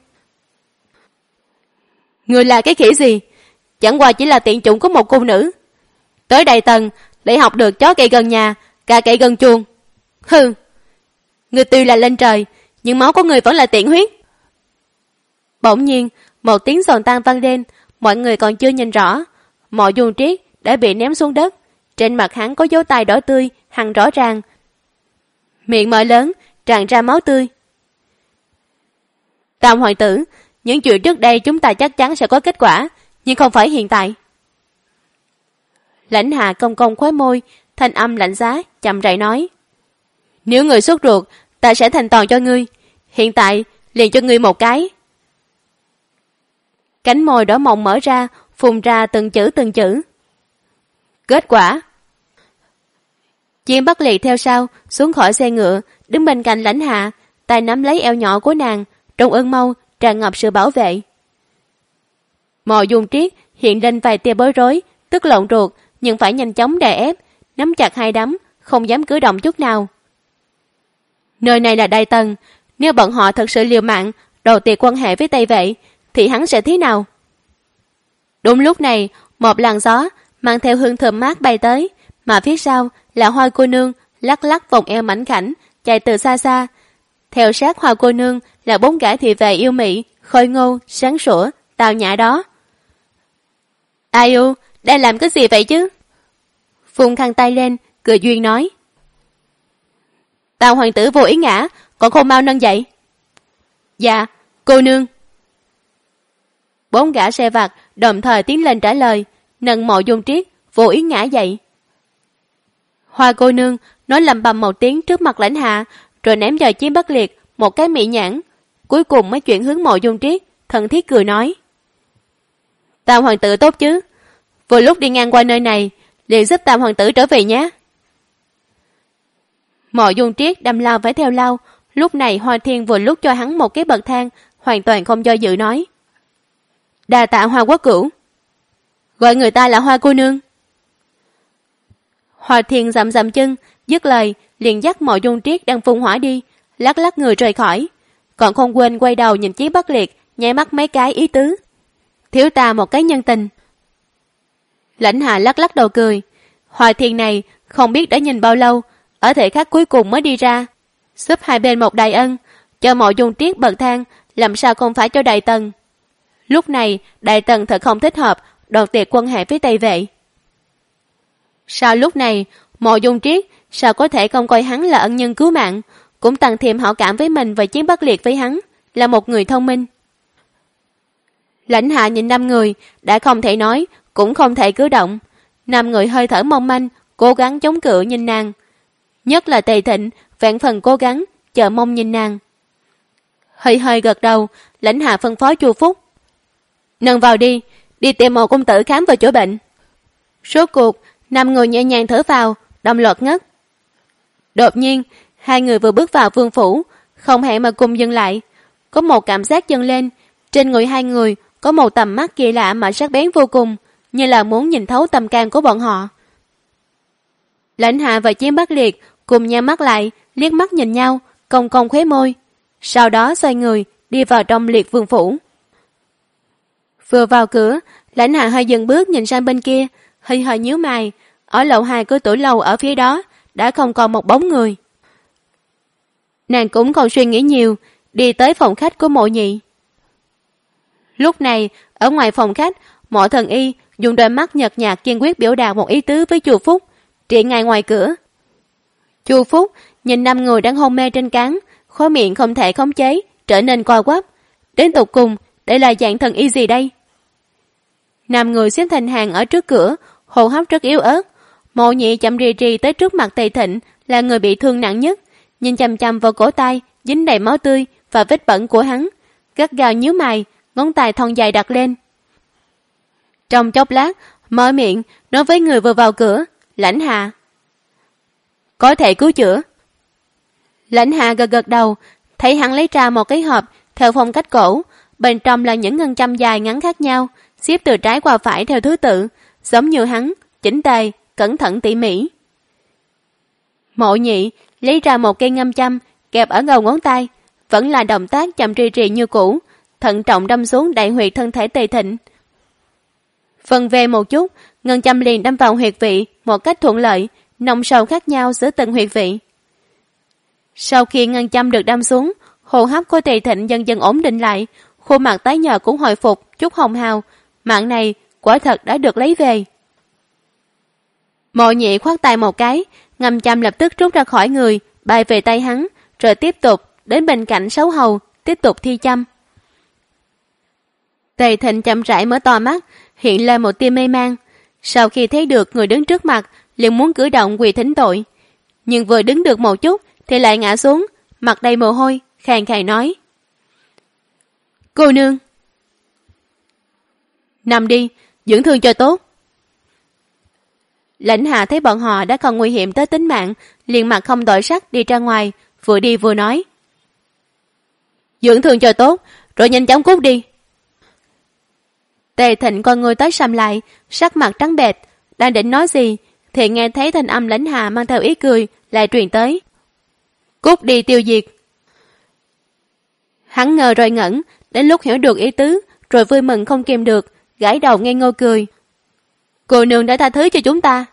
người là cái khỉ gì? Chẳng qua chỉ là tiện chủng của một cung nữ, tới Đại Tần lại học được chó cậy gần nhà, gà cậy gần chuồng. Hừ, người tuy là lên trời, nhưng máu của người vẫn là tiện huyết. Bỗng nhiên một tiếng giòn tan vang lên, mọi người còn chưa nhìn rõ, Mộ Dung Triết đã bị ném xuống đất. Trên mặt hắn có dấu tay đỏ tươi hằn rõ ràng, miệng mở lớn tràn ra máu tươi. Tam hoàng tử, những chuyện trước đây chúng ta chắc chắn sẽ có kết quả, nhưng không phải hiện tại. Lãnh Hạ cong cong khóe môi, thanh âm lạnh giá chậm rãi nói: nếu người sốt ruột, ta sẽ thành toàn cho ngươi, hiện tại liền cho ngươi một cái. Cánh môi đỏ mọng mở ra, phun ra từng chữ. Kết quả. Chiến Bắc Liệt theo sau xuống khỏi xe ngựa, đứng bên cạnh Lãnh Hạ, tay nắm lấy eo nhỏ của nàng, trong ưng mâu tràn ngập sự bảo vệ. Mộ Dung Triết hiện lên vài tia bối rối, tức lộn ruột, nhưng phải nhanh chóng đè ép, nắm chặt hai đấm, không dám cử động chút nào. Nơi này là Đại Tần, nếu bọn họ thật sự liều mạng đầu tiệt quan hệ với Tây Vệ, thì hắn sẽ thế nào? Đúng lúc này, một làn gió mang theo hương thơm mát bay tới, mà phía sau là Hoa cô nương lắc lắc vòng eo mảnh khảnh chạy từ xa xa. Theo sát Hoa cô nương là 4 gã thị vệ yêu mị, khôi ngô, sáng sủa, tào nhã đó. Ai u, đang làm cái gì vậy chứ? Phùng khăn tay lên, cười duyên nói: Tào hoàng tử vô ý ngã, còn không mau nâng dậy. Dạ, cô nương. 4 gã xe vặt đồng thời tiến lên trả lời, nâng Mộ Dung Triết vô ý ngã dậy. Hoa cô nương nói lầm bầm một tiếng trước mặt Lãnh Hạ, rồi ném cho Chiến Bắc Liệt một cái mỹ nhãn, cuối cùng mới chuyển hướng Mộ Dung Triết, thân thiết cười nói: Tam hoàng tử tốt chứ, vừa lúc đi ngang qua nơi này, liền giúp Tam hoàng tử trở về nhé. Mộ Dung Triết đâm lao phải theo lao, lúc này Hoa Thiên vừa lúc cho hắn một cái bậc thang, hoàn toàn không do dự nói: Đà tạ Hoa Quốc Cửu. Gọi người ta là Hoa cô nương. Hoa Thiên dậm dậm chân, dứt lời liền dắt Mộ Dung Triết đang phun hỏa đi, lắc lắc người rời khỏi, còn không quên quay đầu nhìn Chiến Bắc Liệt, nháy mắt mấy cái ý tứ: thiếu ta một cái nhân tình. Lãnh Hạ lắc lắc đầu cười. Hoa Thiên này không biết đã nhìn bao lâu, ở thời khắc cuối cùng mới đi ra, xếp hai bên một đại ân, cho Mộ Dung Triết bậc thang, làm sao không phải cho Đại Tần. Lúc này Đại Tần thật không thích hợp đoạt tiệc quân hệ với Tây Vệ. Sao lúc này Mộ Dung Triết sao có thể không coi hắn là ân nhân cứu mạng, cũng tăng thêm hảo cảm với mình và Chiến Bắc Liệt với hắn, là một người thông minh. Lãnh Hạ nhìn 5 người, đã không thể nói, cũng không thể cử động. 5 người hơi thở mong manh, cố gắng chống cự nhìn nàng. Nhất là Tề Thịnh, vạn phần cố gắng, chờ mong nhìn nàng. Hơi hơi gật đầu, Lãnh Hạ phân phó Chu Phúc: nâng vào đi, đi tìm một công tử khám vào chữa bệnh. Rốt cuộc, 5 người nhẹ nhàng thở vào, đồng loạt ngất. Đột nhiên, 2 người vừa bước vào vương phủ, không hẹn mà cùng dừng lại. Có một cảm giác dâng lên, trên người 2 người có một tầm mắt kỳ lạ mà sắc bén vô cùng, như là muốn nhìn thấu tâm can của bọn họ. Lãnh Hạ và Chiến Bắc Liệt cùng nhắm mắt lại, liếc mắt nhìn nhau, cong cong khóe môi, sau đó xoay người đi vào trong Liệt vương phủ. Vừa vào cửa, Lãnh Hạ hơi dừng bước nhìn sang bên kia, hơi hơi nhíu mày. Ở lầu 2 của tử lầu ở phía đó đã không còn một bóng người. Nàng cũng không suy nghĩ nhiều, đi tới phòng khách của Mộ Nhị. Lúc này ở ngoài phòng khách, Mộ Thần Y dùng đôi mắt nhợt nhạt kiên quyết biểu đạt một ý tứ với Chu Phúc, trị ngay ngoài cửa. Chu Phúc nhìn 5 người đang hôn mê trên cán, khóe miệng không thể khống chế, trở nên co quắp. Đến tột cùng đây là dạng thần y gì đây? 5 người xếp thành hàng ở trước cửa, hô hấp rất yếu ớt. Mộ Nhị chậm rì rì tới trước mặt Tề Thịnh, là người bị thương nặng nhất, nhìn chằm chằm vào cổ tay dính đầy máu tươi và vết bẩn của hắn, gắt gao nhíu mày, ngón tay thon dài đặt lên. Trong chốc lát, mở miệng nói với người vừa vào cửa: Lãnh Hạ, có thể cứu chữa. Lãnh Hạ gật gật đầu, thấy hắn lấy ra một cái hộp theo phong cách cổ, bên trong là những ngân châm dài ngắn khác nhau, xếp từ trái qua phải theo thứ tự, giống như hắn, chỉnh tề, cẩn thận tỉ mỉ. Mộ Nhị lấy ra một cây ngâm châm, kẹp ở đầu ngón tay, vẫn là động tác chậm rì rì như cũ, thận trọng đâm xuống đại huyệt thân thể Tề Thịnh. Phần về một chút, ngân châm liền đâm vào huyệt vị một cách thuận lợi, nông sâu khác nhau giữa từng huyệt vị. Sau khi ngân châm được đâm xuống, hô hấp của Tề Thịnh dần dần ổn định lại, khuôn mặt tái nhợt cũng hồi phục chút hồng hào, mạng này quả thật đã được lấy về. Mộ Nhị khoát tay một cái, ngâm châm lập tức rút ra khỏi người, bay về tay hắn, rồi tiếp tục đến bên cạnh Sấu Hầu, tiếp tục thi châm. Tề Thịnh chậm rãi mở to mắt, hiện lên một tia mê man. Sau khi thấy được người đứng trước mặt, liền muốn cử động quỳ thỉnh tội, nhưng vừa đứng được một chút thì lại ngã xuống, mặt đầy mồ hôi, khàn khàn nói: Cô nương, nằm đi, dưỡng thương cho tốt. Lãnh Hạ thấy bọn họ đã không nguy hiểm tới tính mạng, liền mặt không đổi sắc đi ra ngoài, vừa đi vừa nói: dưỡng thương cho tốt, rồi nhanh chóng cút đi. Tề Thịnh con người tới sầm lại, sắc mặt trắng bệch, đang định nói gì thì nghe thấy thanh âm Lãnh Hạ mang theo ý cười lại truyền tới: cút đi tiêu diệt. Hắn ngờ rồi ngẩn, đến lúc hiểu được ý tứ rồi vui mừng không kìm được, gãi đầu ngây ngô cười: cô nương đã tha thứ cho chúng ta.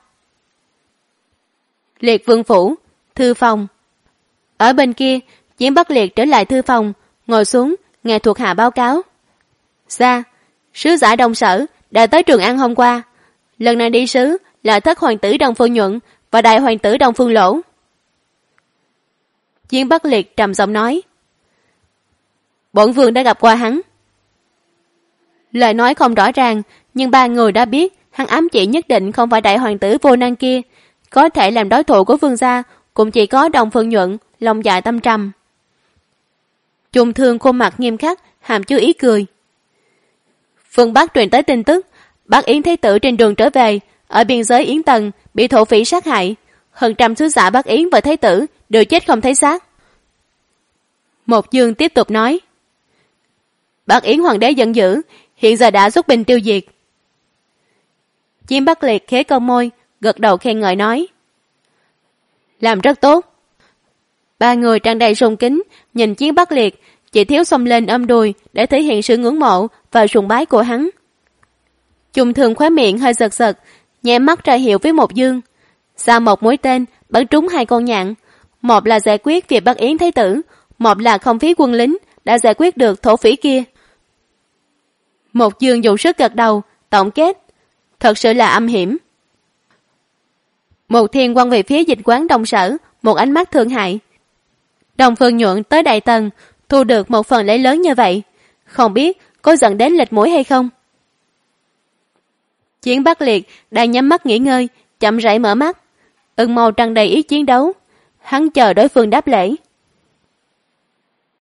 Liệt vương phủ, thư phòng. Ở bên kia, Chiến Bắc Liệt trở lại thư phòng, ngồi xuống nghe thuộc hạ báo cáo: Dạ, sứ giả Đông Sở đã tới Trường An hôm qua. Lần này đi sứ là thất hoàng tử Đông Phương Nhuận và đại hoàng tử Đông Phương Lỗ. Chiến Bắc Liệt trầm giọng nói: bổn vương đã gặp qua hắn. Lời nói không rõ ràng, nhưng 3 người đã biết hắn ám chỉ nhất định không phải đại hoàng tử vô năng kia, có thể làm đối thủ của vương gia cũng chỉ có Đông Phương Nhuận, lòng dạ tâm trầm. Trung Thương khuôn mặt nghiêm khắc, hàm chứa ý cười: phương Bắc truyền tới tin tức, Bắc Yến Thái tử trên đường trở về, ở biên giới Yến Tần bị thổ phỉ sát hại, hơn trăm sứ giả Bắc Yến và Thái tử đều chết không thấy xác. Một Dương tiếp tục nói: Bác Yến hoàng đế giận dữ, hiện giờ đã xuất binh tiêu diệt. Chiến Bắc Liệt khẽ cong môi, gật đầu khen ngợi nói. Làm rất tốt. Ba người tràn đầy sùng kính, nhìn Chiến Bắc Liệt, chỉ thiếu xông lên ôm đùi để thể hiện sự ngưỡng mộ và sùng bái của hắn. Trung Thường khóe miệng hơi giật giật, nháy mắt ra hiệu với Một Dương. Xa một mũi tên bắn trúng hai con nhạn, một là giải quyết việc Bắc Yến thái tử, một là không phí quân lính đã giải quyết được thổ phỉ kia. Một Dương dùng sức gật đầu, tổng kết, thật sự là âm hiểm. Một Thiên quăng về phía Dịch quán Đông Sở một ánh mắt thương hại. Đồng Phương Nhuận tới Đại Tần, thu được một phần lấy lớn như vậy, không biết có dẫn đến lệch mũi hay không. Chiến Bắc Liệt đang nhắm mắt nghỉ ngơi, chậm rãi mở mắt. Ưng Mâu tràn đầy ý chiến đấu, hắn chờ đối phương đáp lễ.